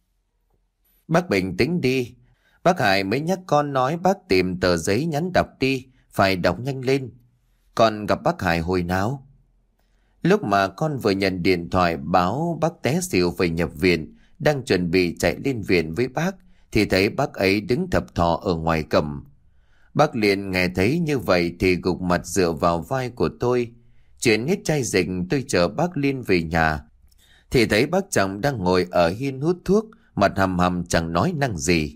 Bác bình tĩnh đi. Bác Hải mới nhắc con nói bác tìm tờ giấy nhắn đọc đi, phải đọc nhanh lên. Con gặp bác Hải hồi nào? Lúc mà con vừa nhận điện thoại báo bác té xỉu phải nhập viện, đang chuẩn bị chạy lên viện với bác, thì thấy bác ấy đứng thập thò ở ngoài cổng. Bác liền nghe thấy như vậy thì gục mặt dựa vào vai của tôi. Chuyển hết chai dịch, tôi chờ bác Liên về nhà thì thấy bác chồng đang ngồi ở hiên hút thuốc, mặt hầm hầm chẳng nói năng gì.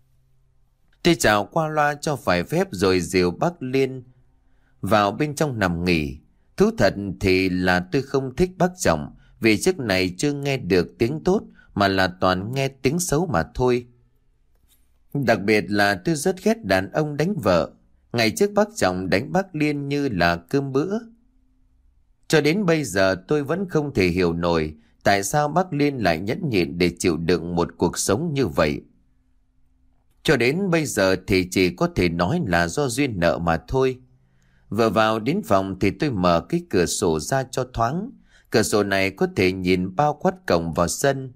Tôi chào qua loa cho phải phép rồi dìu bác Liên vào bên trong nằm nghỉ. Thú thật thì là tôi không thích bác chồng, vì trước này chưa nghe được tiếng tốt mà là toàn nghe tiếng xấu mà thôi. Đặc biệt là tôi rất ghét đàn ông đánh vợ. Ngày trước bác chồng đánh bác Liên như là cơm bữa. Cho đến bây giờ tôi vẫn không thể hiểu nổi tại sao bác Liên lại nhẫn nhịn để chịu đựng một cuộc sống như vậy. Cho đến bây giờ thì chỉ có thể nói là do duyên nợ mà thôi. Vừa vào đến phòng thì tôi mở cái cửa sổ ra cho thoáng. Cửa sổ này có thể nhìn bao quát cổng vào sân,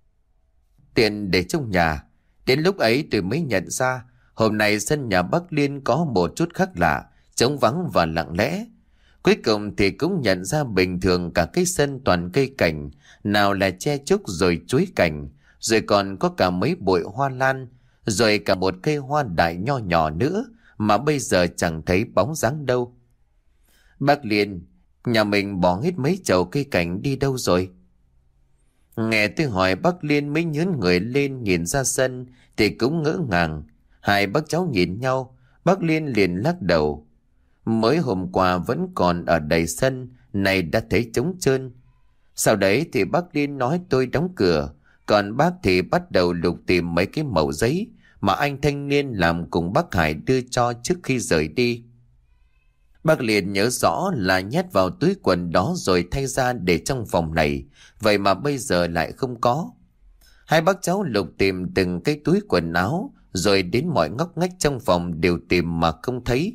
tiện để trong nhà. Đến lúc ấy tôi mới nhận ra hôm nay sân nhà bác Liên có một chút khác lạ, trống vắng và lặng lẽ. Cuối cùng thì cũng nhận ra bình thường cả cái sân toàn cây cảnh, nào là tre trúc rồi chuối cảnh, rồi còn có cả mấy bụi hoa lan, rồi cả một cây hoa đại nho nhỏ nữa mà bây giờ chẳng thấy bóng dáng đâu. Bác Liên, nhà mình bỏ hết mấy chậu cây cảnh đi đâu rồi? Nghe tôi hỏi, bác Liên mới nhướng người lên nhìn ra sân thì cũng ngỡ ngàng. Hai bác cháu nhìn nhau, bác Liên liền lắc đầu. Mới hôm qua vẫn còn ở đầy sân, này đã thấy trống trơn. Sau đấy thì bác Liên nói tôi đóng cửa, còn bác thì bắt đầu lục tìm mấy cái mẩu giấy mà anh thanh niên làm cùng bác Hải đưa cho trước khi rời đi. Bác liền nhớ rõ là nhét vào túi quần đó rồi thay ra để trong phòng này, vậy mà bây giờ lại không có. Hai bác cháu lục tìm từng cái túi quần áo, rồi đến mọi ngóc ngách trong phòng đều tìm mà không thấy.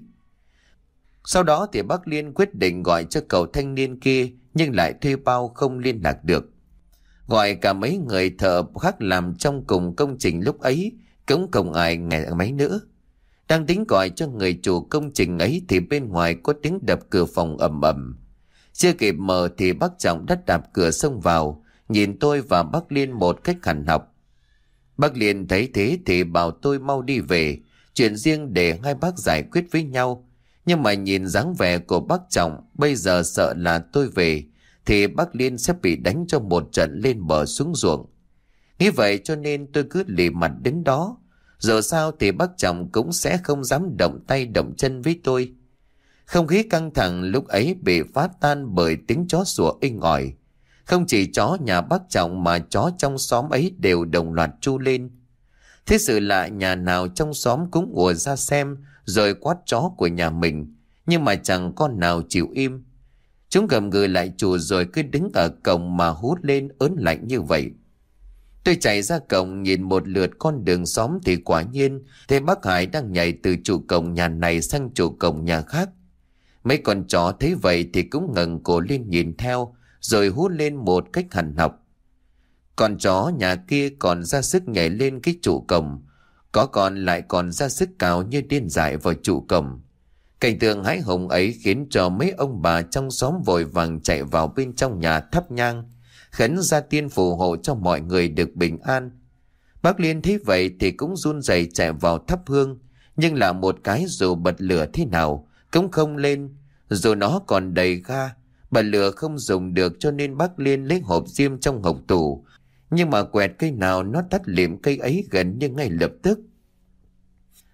Sau đó thì bác Liên quyết định gọi cho cậu thanh niên kia, nhưng lại thuê bao không liên lạc được. Gọi cả mấy người thợ khác làm trong cùng công trình lúc ấy, cũng không ai nghe máy nữa. Đang tính gọi cho người chủ công trình ấy thì bên ngoài có tiếng đập cửa phòng ầm ầm. Chưa kịp mở thì bác Trọng đã đạp cửa xông vào, nhìn tôi và bác Liên một cách hằn học. Bác Liên thấy thế thì bảo tôi mau đi về, chuyện riêng để hai bác giải quyết với nhau. Nhưng mà nhìn dáng vẻ của bác Trọng bây giờ sợ là tôi về thì bác Liên sẽ bị đánh cho một trận lên bờ xuống ruộng. Nghĩ vậy cho nên tôi cứ lì mặt đứng đó. Dù sao thì bác Trọng cũng sẽ không dám động tay động chân với tôi. Không khí căng thẳng lúc ấy bị phá tan bởi tiếng chó sủa inh ỏi. Không chỉ chó nhà bác Trọng mà chó trong xóm ấy đều đồng loạt tru lên. Thế sự lạ, nhà nào trong xóm cũng ùa ra xem rồi quát chó của nhà mình, nhưng mà chẳng con nào chịu im. Chúng gầm gừ lại chủ rồi cứ đứng ở cổng mà hút lên ớn lạnh như vậy. Tôi chạy ra cổng nhìn một lượt con đường xóm thì quả nhiên thấy bác Hải đang nhảy từ trụ cổng nhà này sang trụ cổng nhà khác. Mấy con chó thấy vậy thì cũng ngẩng cổ lên nhìn theo rồi hút lên một cách hằn học. Con chó nhà kia còn ra sức nhảy lên cái trụ cổng, có con lại còn ra sức cào như điên dại vào trụ cổng. Cảnh tượng hãi hùng ấy khiến cho mấy ông bà trong xóm vội vàng chạy vào bên trong nhà thắp nhang, khấn gia tiên phù hộ cho mọi người được bình an. Bác Liên thấy vậy thì cũng run rẩy chạy vào thắp hương, nhưng là một cái dù bật lửa thế nào cũng không lên. Dù nó còn đầy ga, bật lửa không dùng được cho nên bác Liên lấy hộp diêm trong hộc tủ, nhưng mà quẹt cây nào nó tắt liệm cây ấy gần như ngay lập tức.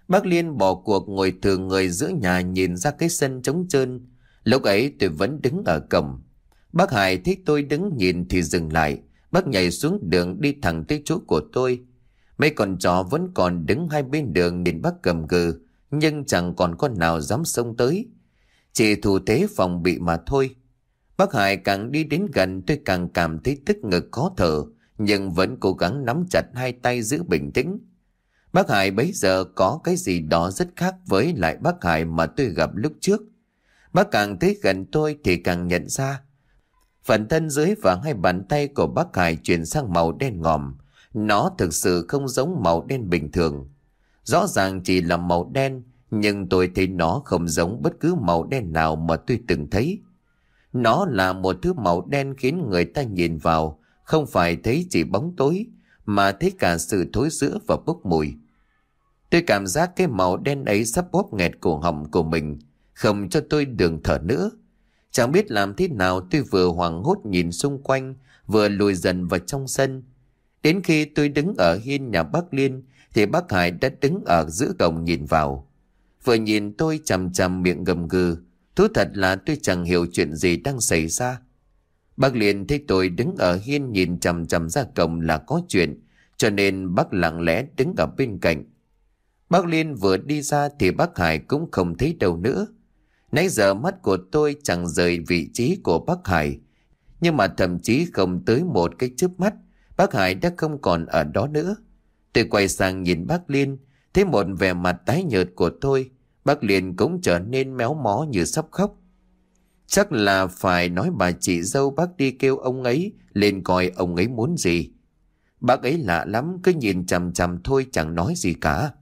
Bác Liên bỏ cuộc ngồi thừ người giữa nhà nhìn ra cái sân trống trơn. Lúc ấy tôi vẫn đứng ở cổng. Bác Hải thấy tôi đứng nhìn thì dừng lại. Bác nhảy xuống đường đi thẳng tới chỗ của tôi. Mấy con chó vẫn còn đứng hai bên đường nhìn bác cầm gừ, nhưng chẳng còn con nào dám xông tới. Chỉ thủ thế phòng bị mà thôi. Bác Hải càng đi đến gần tôi càng cảm thấy tức ngực khó thở, nhưng vẫn cố gắng nắm chặt hai tay giữ bình tĩnh. Bác Hải bấy giờ có cái gì đó rất khác với lại bác Hải mà tôi gặp lúc trước. Bác càng tới gần tôi thì càng nhận ra phần thân dưới và hai bàn tay của bác Hải chuyển sang màu đen ngòm. Nó thực sự không giống màu đen bình thường. Rõ ràng chỉ là màu đen, nhưng tôi thấy nó không giống bất cứ màu đen nào mà tôi từng thấy. Nó là một thứ màu đen khiến người ta nhìn vào không phải thấy chỉ bóng tối, mà thấy cả sự thối rữa và bốc mùi. Tôi cảm giác cái màu đen ấy sắp bóp nghẹt cổ họng của mình, không cho tôi đường thở nữa. Chẳng biết làm thế nào, tôi vừa hoảng hốt nhìn xung quanh, vừa lùi dần vào trong sân. Đến khi tôi đứng ở hiên nhà bác Liên thì bác Hải đã đứng ở giữa cổng nhìn vào. Vừa nhìn tôi chằm chằm miệng gầm gừ. Thú thật là tôi chẳng hiểu chuyện gì đang xảy ra. Bác Liên thấy tôi đứng ở hiên nhìn chằm chằm ra cổng là có chuyện, cho nên bác lặng lẽ đứng ở bên cạnh. Bác Liên vừa đi ra thì bác Hải cũng không thấy đâu nữa. Nãy giờ mắt của tôi chẳng rời vị trí của bác Hải, nhưng mà thậm chí không tới một cái chớp mắt, bác Hải đã không còn ở đó nữa. Tôi quay sang nhìn bác Liên, thấy một vẻ mặt tái nhợt của tôi. Bác Liên cũng trở nên méo mó như sắp khóc. Chắc là phải nói bà chị dâu bác đi kêu ông ấy lên coi ông ấy muốn gì. Bác ấy lạ lắm, cứ nhìn chằm chằm thôi chẳng nói gì cả.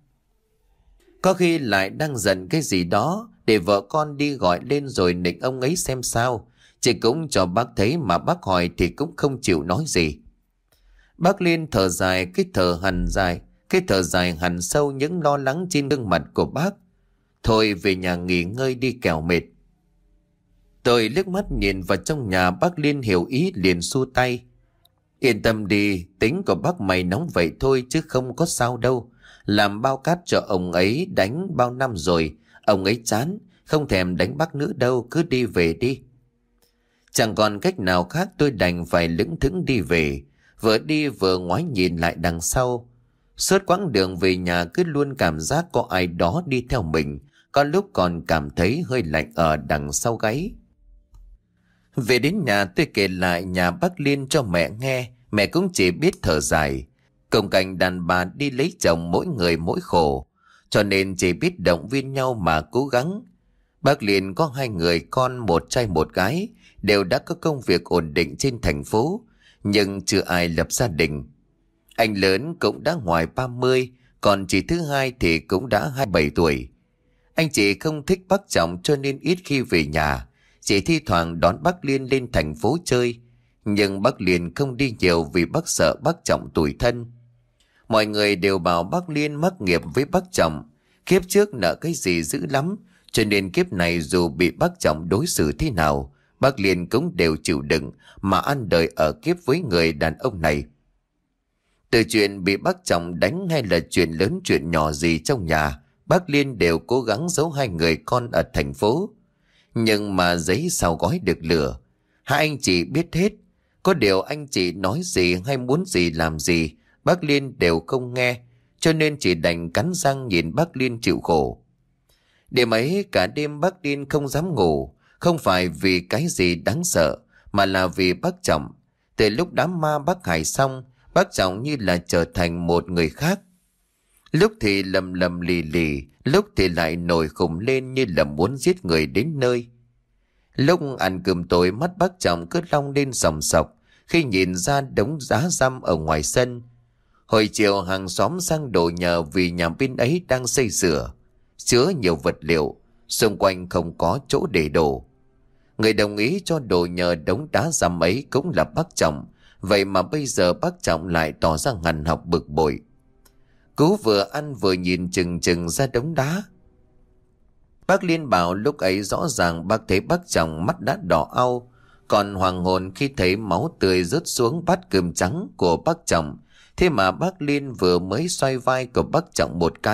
Có khi lại đang giận cái gì đó, để vợ con đi gọi lên rồi nịnh ông ấy xem sao. Chị cũng cho bác thấy mà bác hỏi thì cũng không chịu nói gì. Bác Liên thở dài, cái thở hằn dài, cái thở dài hằn sâu những lo lắng trên gương mặt của bác. Thôi về nhà nghỉ ngơi đi kẻo mệt. Tôi liếc mắt nhìn vào trong nhà, bác Liên hiểu ý liền xua tay. Yên tâm đi, tính của bác mày nóng vậy thôi chứ không có sao đâu. Làm bao cát cho ông ấy đánh bao năm rồi, ông ấy chán, không thèm đánh bác nữa đâu, cứ đi về đi. Chẳng còn cách nào khác, tôi đành phải lững thững đi về, vừa đi vừa ngoái nhìn lại đằng sau. Suốt quãng đường về nhà cứ luôn cảm giác có ai đó đi theo mình, có lúc còn cảm thấy hơi lạnh ở đằng sau gáy. Về đến nhà tôi kể lại nhà bác Liên cho mẹ nghe, mẹ cũng chỉ biết thở dài. Công cảnh đàn bà đi lấy chồng mỗi người mỗi khổ, cho nên chỉ biết động viên nhau mà cố gắng. Bác Liên có hai người con, một trai một gái, đều đã có công việc ổn định trên thành phố, nhưng chưa ai lập gia đình. Anh lớn cũng đã ngoài ba mươi, còn chị thứ hai thì cũng đã hai mươi bảy tuổi. Anh chị không thích bác Trọng cho nên ít khi về nhà, chỉ thi thoảng đón bác Liên lên thành phố chơi. Nhưng bác Liên không đi nhiều vì bác sợ bác Trọng tủi thân. Mọi người đều bảo bác Liên mắc nghiệp với bác Trọng, kiếp trước nợ cái gì dữ lắm, cho nên kiếp này dù bị bác Trọng đối xử thế nào, bác Liên cũng đều chịu đựng mà ăn đời ở kiếp với người đàn ông này. Từ chuyện bị bác Trọng đánh hay là chuyện lớn chuyện nhỏ gì trong nhà, bác Liên đều cố gắng giấu hai người con ở thành phố. Nhưng mà giấy sao gói được lửa, hai anh chị biết hết. Có điều anh chị nói gì hay muốn gì làm gì, bác Liên đều không nghe, cho nên chỉ đành cắn răng nhìn bác Liên chịu khổ. Đêm ấy cả đêm bác Liên không dám ngủ, không phải vì cái gì đáng sợ, mà là vì bác Trọng. Từ lúc đám ma bác Hải xong, bác Trọng như là trở thành một người khác. Lúc thì lầm lầm lì lì, lúc thì lại nổi khùng lên như là muốn giết người đến nơi. Lúc ăn cơm tối, mắt bác Trọng cứ long lên sòng sọc khi nhìn ra đống giá răm ở ngoài sân. Hồi chiều hàng xóm sang đổ nhờ vì nhà bên ấy đang xây sửa, chứa nhiều vật liệu, xung quanh không có chỗ để đổ. Người đồng ý cho đổ nhờ đống đá răm ấy cũng là bác Trọng, vậy mà bây giờ bác Trọng lại tỏ ra hằn học bực bội. Cú vừa ăn vừa nhìn chừng chừng ra đống đá. Bác Liên bảo lúc ấy rõ ràng bác thấy bác Trọng mắt đã đỏ au, còn hoàng hồn khi thấy máu tươi rớt xuống bát cơm trắng của bác Trọng. Thế mà bác Liên vừa mới xoay vai của bác Trọng một cái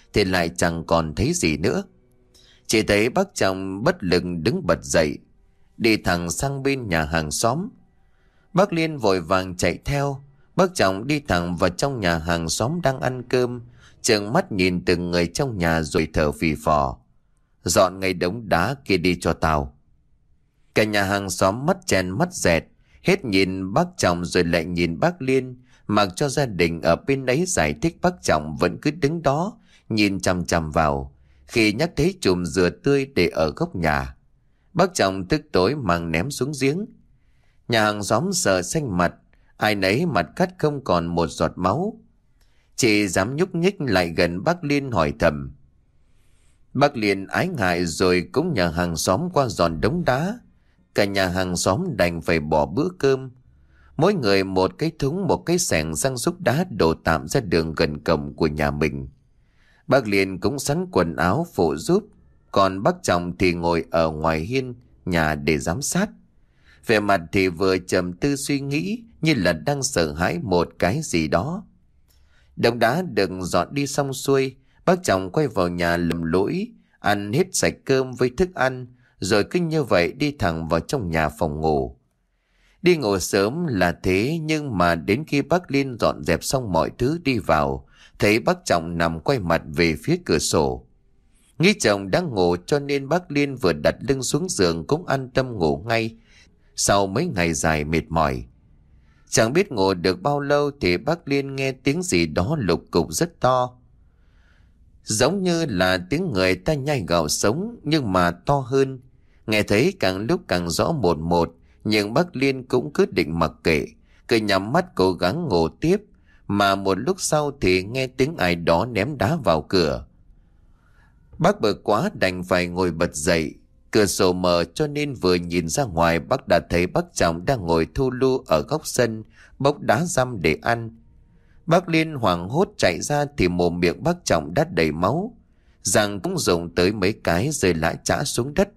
thì lại chẳng còn thấy gì nữa. Chỉ thấy bác Trọng bất lực đứng bật dậy, đi thẳng sang bên nhà hàng xóm. Bác Liên vội vàng chạy theo. Bác Trọng đi thẳng vào trong nhà hàng xóm đang ăn cơm, trợn mắt nhìn từng người trong nhà rồi thở phì phò: "Dọn ngay đống đá kia đi cho tao." Cả nhà hàng xóm mắt chèn mắt dẹt, hết nhìn bác Trọng rồi lại nhìn bác Liên, mặc cho gia đình ở bên ấy giải thích, bác Trọng vẫn cứ đứng đó nhìn chằm chằm vào. Khi nhắc thấy chùm dừa tươi để ở góc nhà, bác Trọng tức tối mang ném xuống giếng. Nhà hàng xóm sợ xanh mặt, ai nấy mặt cắt không còn một giọt máu. Chị dám nhúc nhích lại gần bác Liên hỏi thầm. Bác Liên ái ngại rồi cũng nhờ hàng xóm qua dọn đống đá. Cả nhà hàng xóm đành phải bỏ bữa cơm. Mỗi người một cái thúng, một cái xẻng sang xúc đá đổ tạm ra đường gần cổng của nhà mình. Bác Liên cũng sắn quần áo phụ giúp, còn bác Trọng thì ngồi ở ngoài hiên nhà để giám sát. Vẻ mặt thì vừa trầm tư suy nghĩ, như là đang sợ hãi một cái gì đó. Đống đá được dọn đi xong xuôi, bác Trọng quay vào nhà lầm lũi, ăn hết sạch cơm với thức ăn, rồi cứ như vậy đi thẳng vào trong nhà phòng ngủ. Đi ngủ sớm là thế, nhưng mà đến khi bác Liên dọn dẹp xong mọi thứ đi vào, thấy bác Trọng nằm quay mặt về phía cửa sổ. Nghĩ chồng đang ngủ cho nên bác Liên vừa đặt lưng xuống giường cũng an tâm ngủ ngay, sau mấy ngày dài mệt mỏi. Chẳng biết ngủ được bao lâu thì bác Liên nghe tiếng gì đó lục cục rất to, giống như là tiếng người ta nhai gạo sống, nhưng mà to hơn. Nghe thấy càng lúc càng rõ một một, nhưng bác Liên cũng cứ định mặc kệ, cứ nhắm mắt cố gắng ngủ tiếp. Mà một lúc sau thì nghe tiếng ai đó ném đá vào cửa. Bác bực quá đành phải ngồi bật dậy. Cửa sổ mở cho nên vừa nhìn ra ngoài, bác đã thấy bác Trọng đang ngồi thu lu ở góc sân bốc đá răm để ăn. Bác Liên hoảng hốt chạy ra thì mồm miệng bác Trọng đã đầy máu, răng cũng rụng tới mấy cái rồi lại chã xuống đất.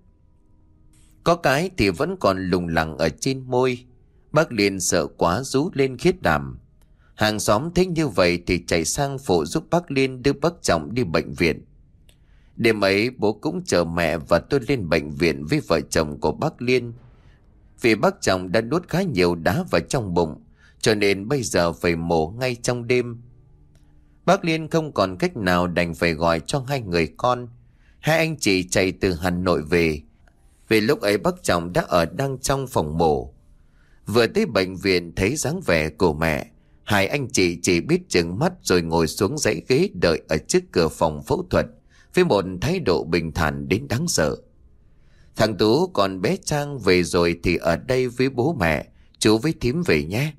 Có cái thì vẫn còn lủng lẳng ở trên môi. Bác Liên sợ quá rú lên khiết đảm. Hàng xóm thấy như vậy thì chạy sang phụ giúp bác Liên đưa bác Trọng đi bệnh viện. Đêm ấy bố cũng chờ mẹ và tôi lên bệnh viện với vợ chồng của bác Liên. Vì bác Trọng đã nuốt khá nhiều đá vào trong bụng, cho nên bây giờ phải mổ ngay trong đêm. Bác Liên không còn cách nào đành phải gọi cho hai người con. Hai anh chị chạy từ Hà Nội về. Vì lúc ấy bác Trọng đã ở đang trong phòng mổ. Vừa tới bệnh viện thấy dáng vẻ của mẹ, hai anh chị chỉ biết trừng mắt rồi ngồi xuống dãy ghế đợi ở trước cửa phòng phẫu thuật với một thái độ bình thản đến đáng sợ. Thằng Tú còn bé Trang về rồi thì ở đây với bố mẹ, chú với thím về nhé.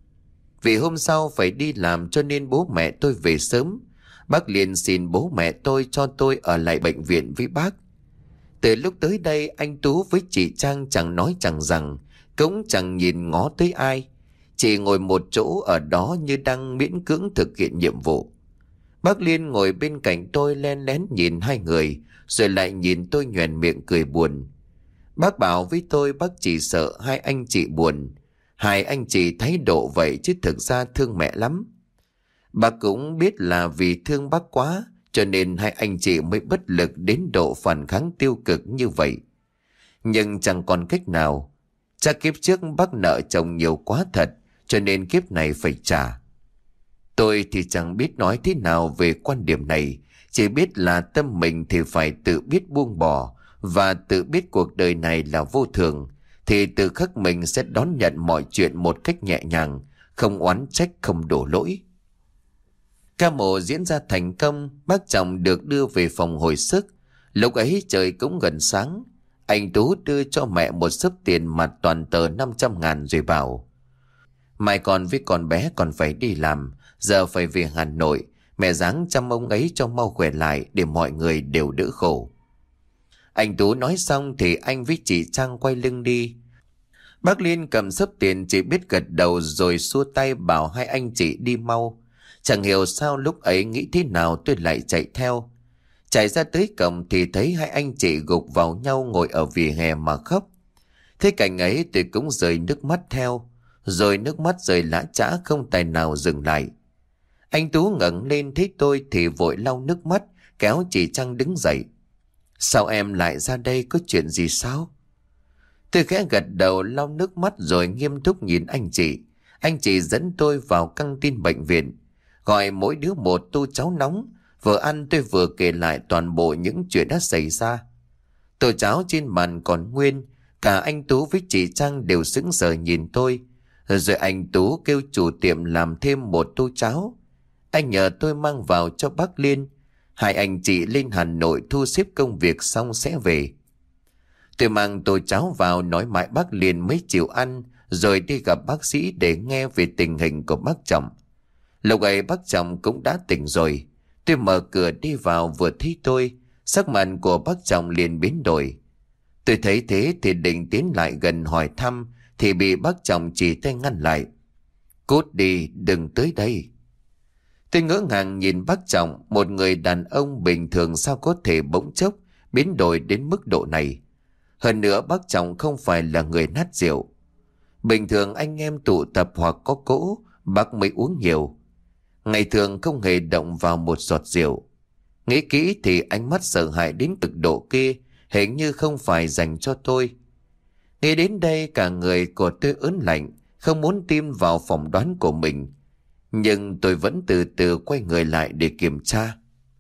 Vì hôm sau phải đi làm cho nên bố mẹ tôi về sớm. Bác liền xin bố mẹ tôi cho tôi ở lại bệnh viện với bác. Từ lúc tới đây anh Tú với chị Trang chẳng nói chẳng rằng, cũng chẳng nhìn ngó tới ai, chỉ ngồi một chỗ ở đó như đang miễn cưỡng thực hiện nhiệm vụ. Bác Liên ngồi bên cạnh tôi len lén nhìn hai người, rồi lại nhìn tôi nhoẻn miệng cười buồn. Bác bảo với tôi bác chỉ sợ hai anh chị buồn. Hai anh chị thái độ vậy chứ thực ra thương mẹ lắm. Bác cũng biết là vì thương bác quá, cho nên hai anh chị mới bất lực đến độ phản kháng tiêu cực như vậy. Nhưng chẳng còn cách nào. Chắc kiếp trước bác nợ chồng nhiều quá thật, cho nên kiếp này phải trả. Tôi thì chẳng biết nói thế nào về quan điểm này, chỉ biết là tâm mình thì phải tự biết buông bỏ, và tự biết cuộc đời này là vô thường, thì tự khắc mình sẽ đón nhận mọi chuyện một cách nhẹ nhàng, không oán trách, không đổ lỗi. Ca mổ diễn ra thành công, bác Trọng được đưa về phòng hồi sức. Lúc ấy trời cũng gần sáng. Anh Tú đưa cho mẹ một xấp tiền mặt toàn tờ năm trăm ngàn rồi bảo: mai con với con bé còn phải đi làm, giờ phải về Hà Nội. Mẹ ráng chăm ông ấy cho mau khỏe lại để mọi người đều đỡ khổ. Anh Tú nói xong thì anh với chị Trang quay lưng đi. Bác Liên cầm xấp tiền chỉ biết gật đầu rồi xua tay bảo hai anh chị đi mau. Chẳng hiểu sao lúc ấy nghĩ thế nào tôi lại chạy theo. Chạy ra tới cổng thì thấy hai anh chị gục vào nhau ngồi ở vỉa hè mà khóc. Thế cảnh ấy tôi cũng rơi nước mắt theo, rồi nước mắt rơi lã chã không tài nào dừng lại. Anh Tú ngẩng lên thấy tôi thì vội lau nước mắt kéo chị Trăng đứng dậy. Sao em lại ra đây, có chuyện gì sao? Tôi khẽ gật đầu lau nước mắt rồi nghiêm túc nhìn anh chị. Anh chị dẫn tôi vào căng tin bệnh viện, gọi mỗi đứa một tô cháo nóng. Vừa ăn tôi vừa kể lại toàn bộ những chuyện đã xảy ra. Tô cháo trên bàn còn nguyên, cả anh Tú với chị Trang đều sững sờ nhìn tôi. Rồi anh Tú kêu chủ tiệm làm thêm một tô cháo. Anh nhờ tôi mang vào cho bác Liên. Hai anh chị lên Hà Nội thu xếp công việc xong sẽ về. Tôi mang tô cháo vào nói mãi bác Liên mới chịu ăn, rồi đi gặp bác sĩ để nghe về tình hình của bác Trọng. Lúc ấy bác Trọng cũng đã tỉnh rồi. Tôi mở cửa đi vào vừa thấy tôi, sắc mặt của bác Trọng liền biến đổi. Tôi thấy thế thì định tiến lại gần hỏi thăm, thì bị bác Trọng chỉ tay ngăn lại. Cút đi, đừng tới đây. Tôi ngỡ ngàng nhìn bác Trọng, một người đàn ông bình thường sao có thể bỗng chốc biến đổi đến mức độ này. Hơn nữa bác Trọng không phải là người nát rượu. Bình thường anh em tụ tập hoặc có cỗ, bác mới uống nhiều. Ngày thường không hề động vào một giọt rượu. Nghĩ kỹ thì ánh mắt sợ hãi đến cực độ kia hình như không phải dành cho tôi. Nghĩ đến đây cả người của tôi ớn lạnh, không muốn tin vào phỏng đoán của mình. Nhưng tôi vẫn từ từ quay người lại để kiểm tra.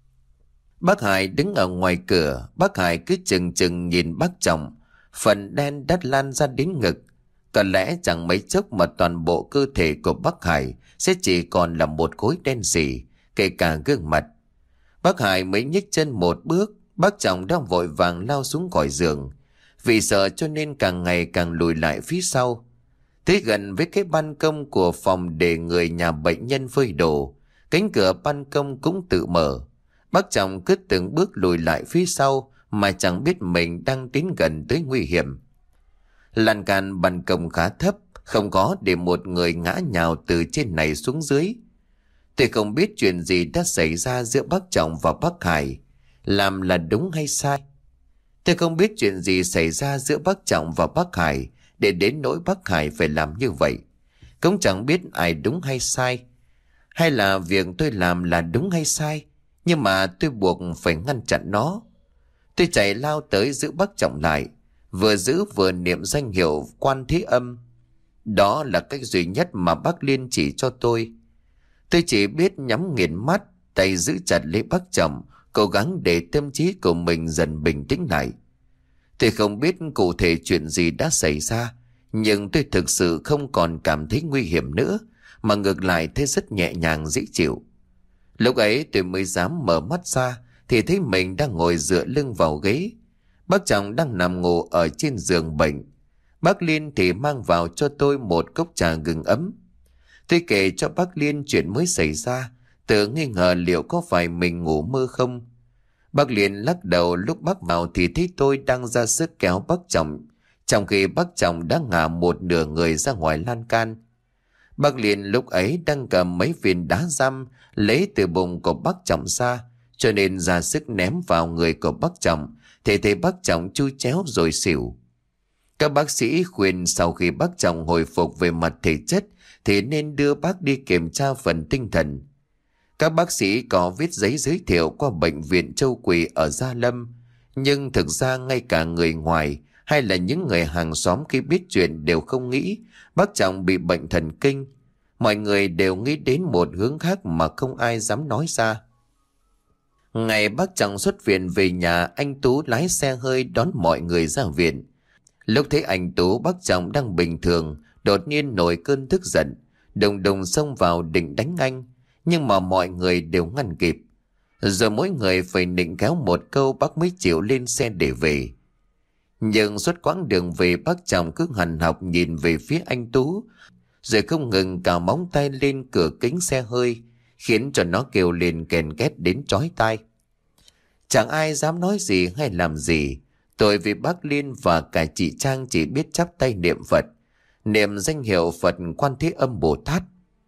Bác Hải đứng ở ngoài cửa, bác Hải cứ chừng chừng nhìn bác Trọng. Phần đen đắt lan ra đến ngực. Có lẽ chẳng mấy chốc mà toàn bộ cơ thể của bác Hải sẽ chỉ còn là một khối đen sì, kể cả gương mặt. Bác Hải mới nhích chân một bước, bác Trọng đang vội vàng lao xuống khỏi giường. Vì sợ cho nên càng ngày càng lùi lại phía sau. Tới gần với cái ban công của phòng để người nhà bệnh nhân phơi đồ, cánh cửa ban công cũng tự mở. Bác Trọng cứ từng bước lùi lại phía sau mà chẳng biết mình đang đến gần tới nguy hiểm. Lan can ban công khá thấp, không có để một người ngã nhào từ trên này xuống dưới. Tôi không biết chuyện gì đã xảy ra giữa bác Trọng và bác Hải, làm là đúng hay sai. Tôi không biết chuyện gì xảy ra giữa bác Trọng và bác Hải để đến nỗi bác Hải phải làm như vậy. Cũng chẳng biết ai đúng hay sai, hay là việc tôi làm là đúng hay sai, nhưng mà tôi buộc phải ngăn chặn nó. Tôi chạy lao tới giữ bác Trọng lại, vừa giữ vừa niệm danh hiệu Quan Thế Âm. Đó là cách duy nhất mà bác Liên chỉ cho tôi. Tôi chỉ biết nhắm nghiền mắt, tay giữ chặt lấy bác Trọng, cố gắng để tâm trí của mình dần bình tĩnh lại. Tôi không biết cụ thể chuyện gì đã xảy ra, nhưng tôi thực sự không còn cảm thấy nguy hiểm nữa, mà ngược lại thấy rất nhẹ nhàng dễ chịu. Lúc ấy tôi mới dám mở mắt ra thì thấy mình đang ngồi dựa lưng vào ghế. Bác Trọng đang nằm ngủ ở trên giường bệnh. Bác Liên thì mang vào cho tôi một cốc trà gừng ấm. Tôi kể cho bác Liên chuyện mới xảy ra, tự nghi ngờ liệu có phải mình ngủ mơ không. Bác Liên lắc đầu, lúc bác vào thì thấy tôi đang ra sức kéo bác Trọng, trong khi bác Trọng đã ngả một nửa người ra ngoài lan can. Bác Liên lúc ấy đang cầm mấy viên đá răm lấy từ bụng của bác Trọng ra, cho nên ra sức ném vào người của bác Trọng, thì thấy bác Trọng chu chéo rồi xỉu. Các bác sĩ khuyên sau khi bác Trọng hồi phục về mặt thể chất thì nên đưa bác đi kiểm tra phần tinh thần. Các bác sĩ có viết giấy giới thiệu qua bệnh viện Châu Quỳ ở Gia Lâm, nhưng thực ra ngay cả người ngoài hay là những người hàng xóm khi biết chuyện đều không nghĩ bác Trọng bị bệnh thần kinh. Mọi người đều nghĩ đến một hướng khác mà không ai dám nói ra. Ngày bác Trọng xuất viện về nhà, anh Tú lái xe hơi đón mọi người ra viện. Lúc thấy anh Tú, bác Trọng đang bình thường, đột nhiên nổi cơn tức giận, đùng đùng xông vào định đánh anh, nhưng mà mọi người đều ngăn kịp. Rồi mỗi người phải nịnh kéo một câu bác mới chịu lên xe để về. Nhưng suốt quãng đường về, bác Trọng cứ hằn học nhìn về phía anh Tú, rồi không ngừng cào móng tay lên cửa kính xe hơi, khiến cho nó kêu lên kèn két đến chói tai. Chẳng ai dám nói gì hay làm gì. Tôi với bác Liên và cả chị Trang chỉ biết chắp tay niệm Phật, niệm danh hiệu Phật Quan Thế Âm Bồ Tát.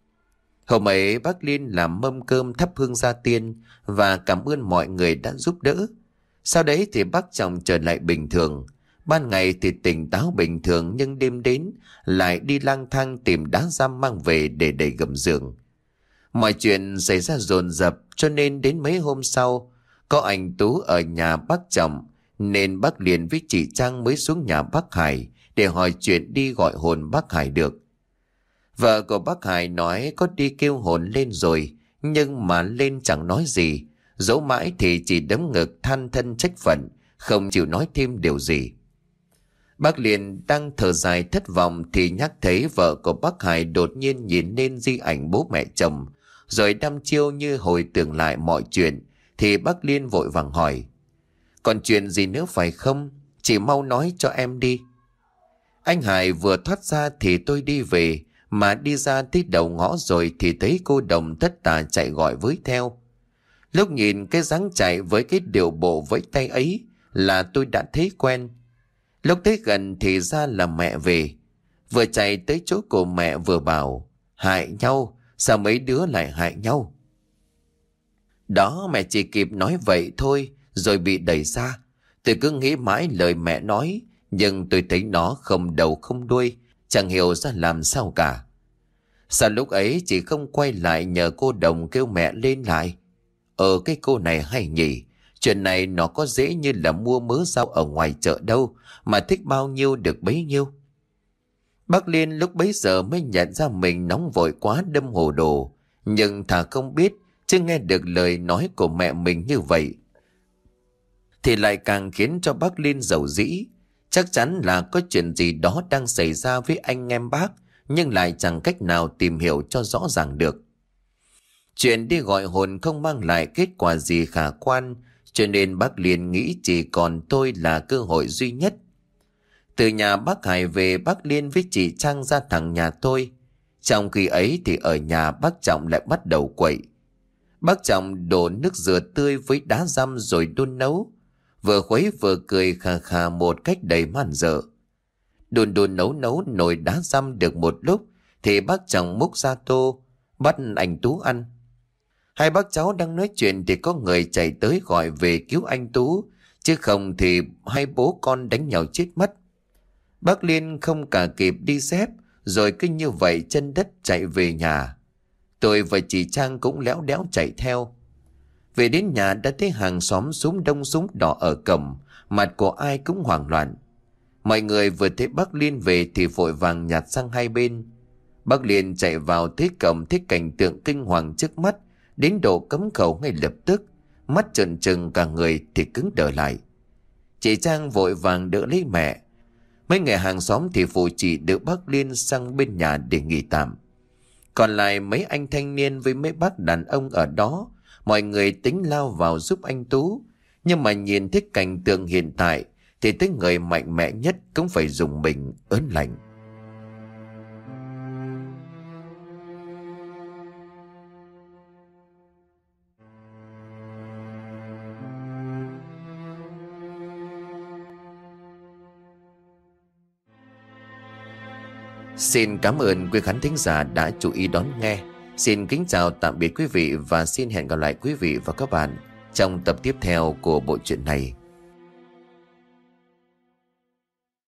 Hôm ấy bác Liên làm mâm cơm thắp hương gia tiên và cảm ơn mọi người đã giúp đỡ. Sau đấy thì bác Trọng trở lại bình thường. Ban ngày thì tỉnh táo bình thường, nhưng đêm đến lại đi lang thang tìm đá răm mang về để đẩy gầm giường. Mọi chuyện xảy ra dồn dập, cho nên đến mấy hôm sau Có anh Tú ở nhà bác Trọng nên bác liền với chị Trang mới xuống nhà bác Hải để hỏi chuyện đi gọi hồn bác Hải được. Vợ của bác Hải nói có đi kêu hồn lên rồi, nhưng mà lên chẳng nói gì, dẫu mãi thì chỉ đấm ngực than thân trách phận, không chịu nói thêm điều gì. Bác liền đang thở dài thất vọng thì nhắc thấy vợ của bác Hải đột nhiên nhìn lên di ảnh bố mẹ chồng, rồi đăm chiêu như hồi tưởng lại mọi chuyện, thì bác Liên vội vàng hỏi: "Còn chuyện gì nữa phải không? Chị mau nói cho em đi." Anh Hải vừa thoát ra thì tôi đi về, mà đi ra tới đầu ngõ rồi thì thấy cô Đồng tất tả chạy gọi với theo. Lúc nhìn cái dáng chạy với cái điệu bộ vẫy tay ấy là tôi đã thấy quen. Lúc tới gần thì ra là mẹ về. Vừa chạy tới chỗ của mẹ vừa bảo: "Hại nhau, sao mấy đứa lại hại nhau?" Đó, mẹ chỉ kịp nói vậy thôi rồi bị đẩy ra. Tôi cứ nghĩ mãi lời mẹ nói, nhưng tôi thấy nó không đầu không đuôi, chẳng hiểu ra làm sao cả. Sao lúc ấy chị không quay lại nhờ cô Đồng kêu mẹ lên lại? Ờ cái cô này hay nhỉ, chuyện này nó có dễ như là mua mớ rau ở ngoài chợ đâu, mà thích bao nhiêu được bấy nhiêu. Bác Liên lúc bấy giờ mới nhận ra mình nóng vội quá đâm hồ đồ, nhưng thà không biết chứ nghe được lời nói của mẹ mình như vậy thì lại càng khiến cho bác Liên giàu dĩ. Chắc chắn là có chuyện gì đó đang xảy ra với anh em bác, nhưng lại chẳng cách nào tìm hiểu cho rõ ràng được. Chuyện đi gọi hồn không mang lại kết quả gì khả quan, cho nên bác Liên nghĩ chỉ còn tôi là cơ hội duy nhất. Từ nhà bác Hải về, bác Liên với chị Trang ra thẳng nhà tôi. Trong khi ấy thì ở nhà bác Trọng lại bắt đầu quậy. Bác Trọng đổ nước dừa tươi với đá dăm rồi đun nấu, vừa khuấy vừa cười khà khà một cách đầy man dợ. Đun đun nấu nấu nồi đá dăm được một lúc thì bác Trọng múc ra tô bắt anh Tú ăn. Hai bác cháu đang nói chuyện thì có người chạy tới gọi về cứu anh Tú, chứ không thì hai bố con đánh nhau chết mất. Bác Liên không cả kịp đi dép, rồi cứ như vậy chân đất chạy về nhà. Tôi và chị Trang cũng léo đéo chạy theo. Về đến nhà đã thấy hàng xóm súm đông súm đỏ ở cổng, mặt của ai cũng hoảng loạn. Mọi người vừa thấy bác Liên về thì vội vàng nhặt sang hai bên. Bác Liên chạy vào tới cổng, thấy cảnh tượng kinh hoàng trước mắt, đến độ cấm khẩu ngay lập tức, mắt trợn trừng cả người thì cứng đờ lại. Chị Trang vội vàng đỡ lấy mẹ. Mấy người hàng xóm thì phụ chị đỡ bác Liên sang bên nhà để nghỉ tạm. Còn lại mấy anh thanh niên với mấy bác đàn ông ở đó, mọi người tính lao vào giúp anh Tú. Nhưng mà nhìn thấy cảnh tượng hiện tại thì tới người mạnh mẽ nhất cũng phải dùng mình ớn lạnh. Xin cảm ơn quý khán thính giả đã chú ý đón nghe. Xin kính chào tạm biệt quý vị và xin hẹn gặp lại quý vị và các bạn trong tập tiếp theo của bộ truyện này.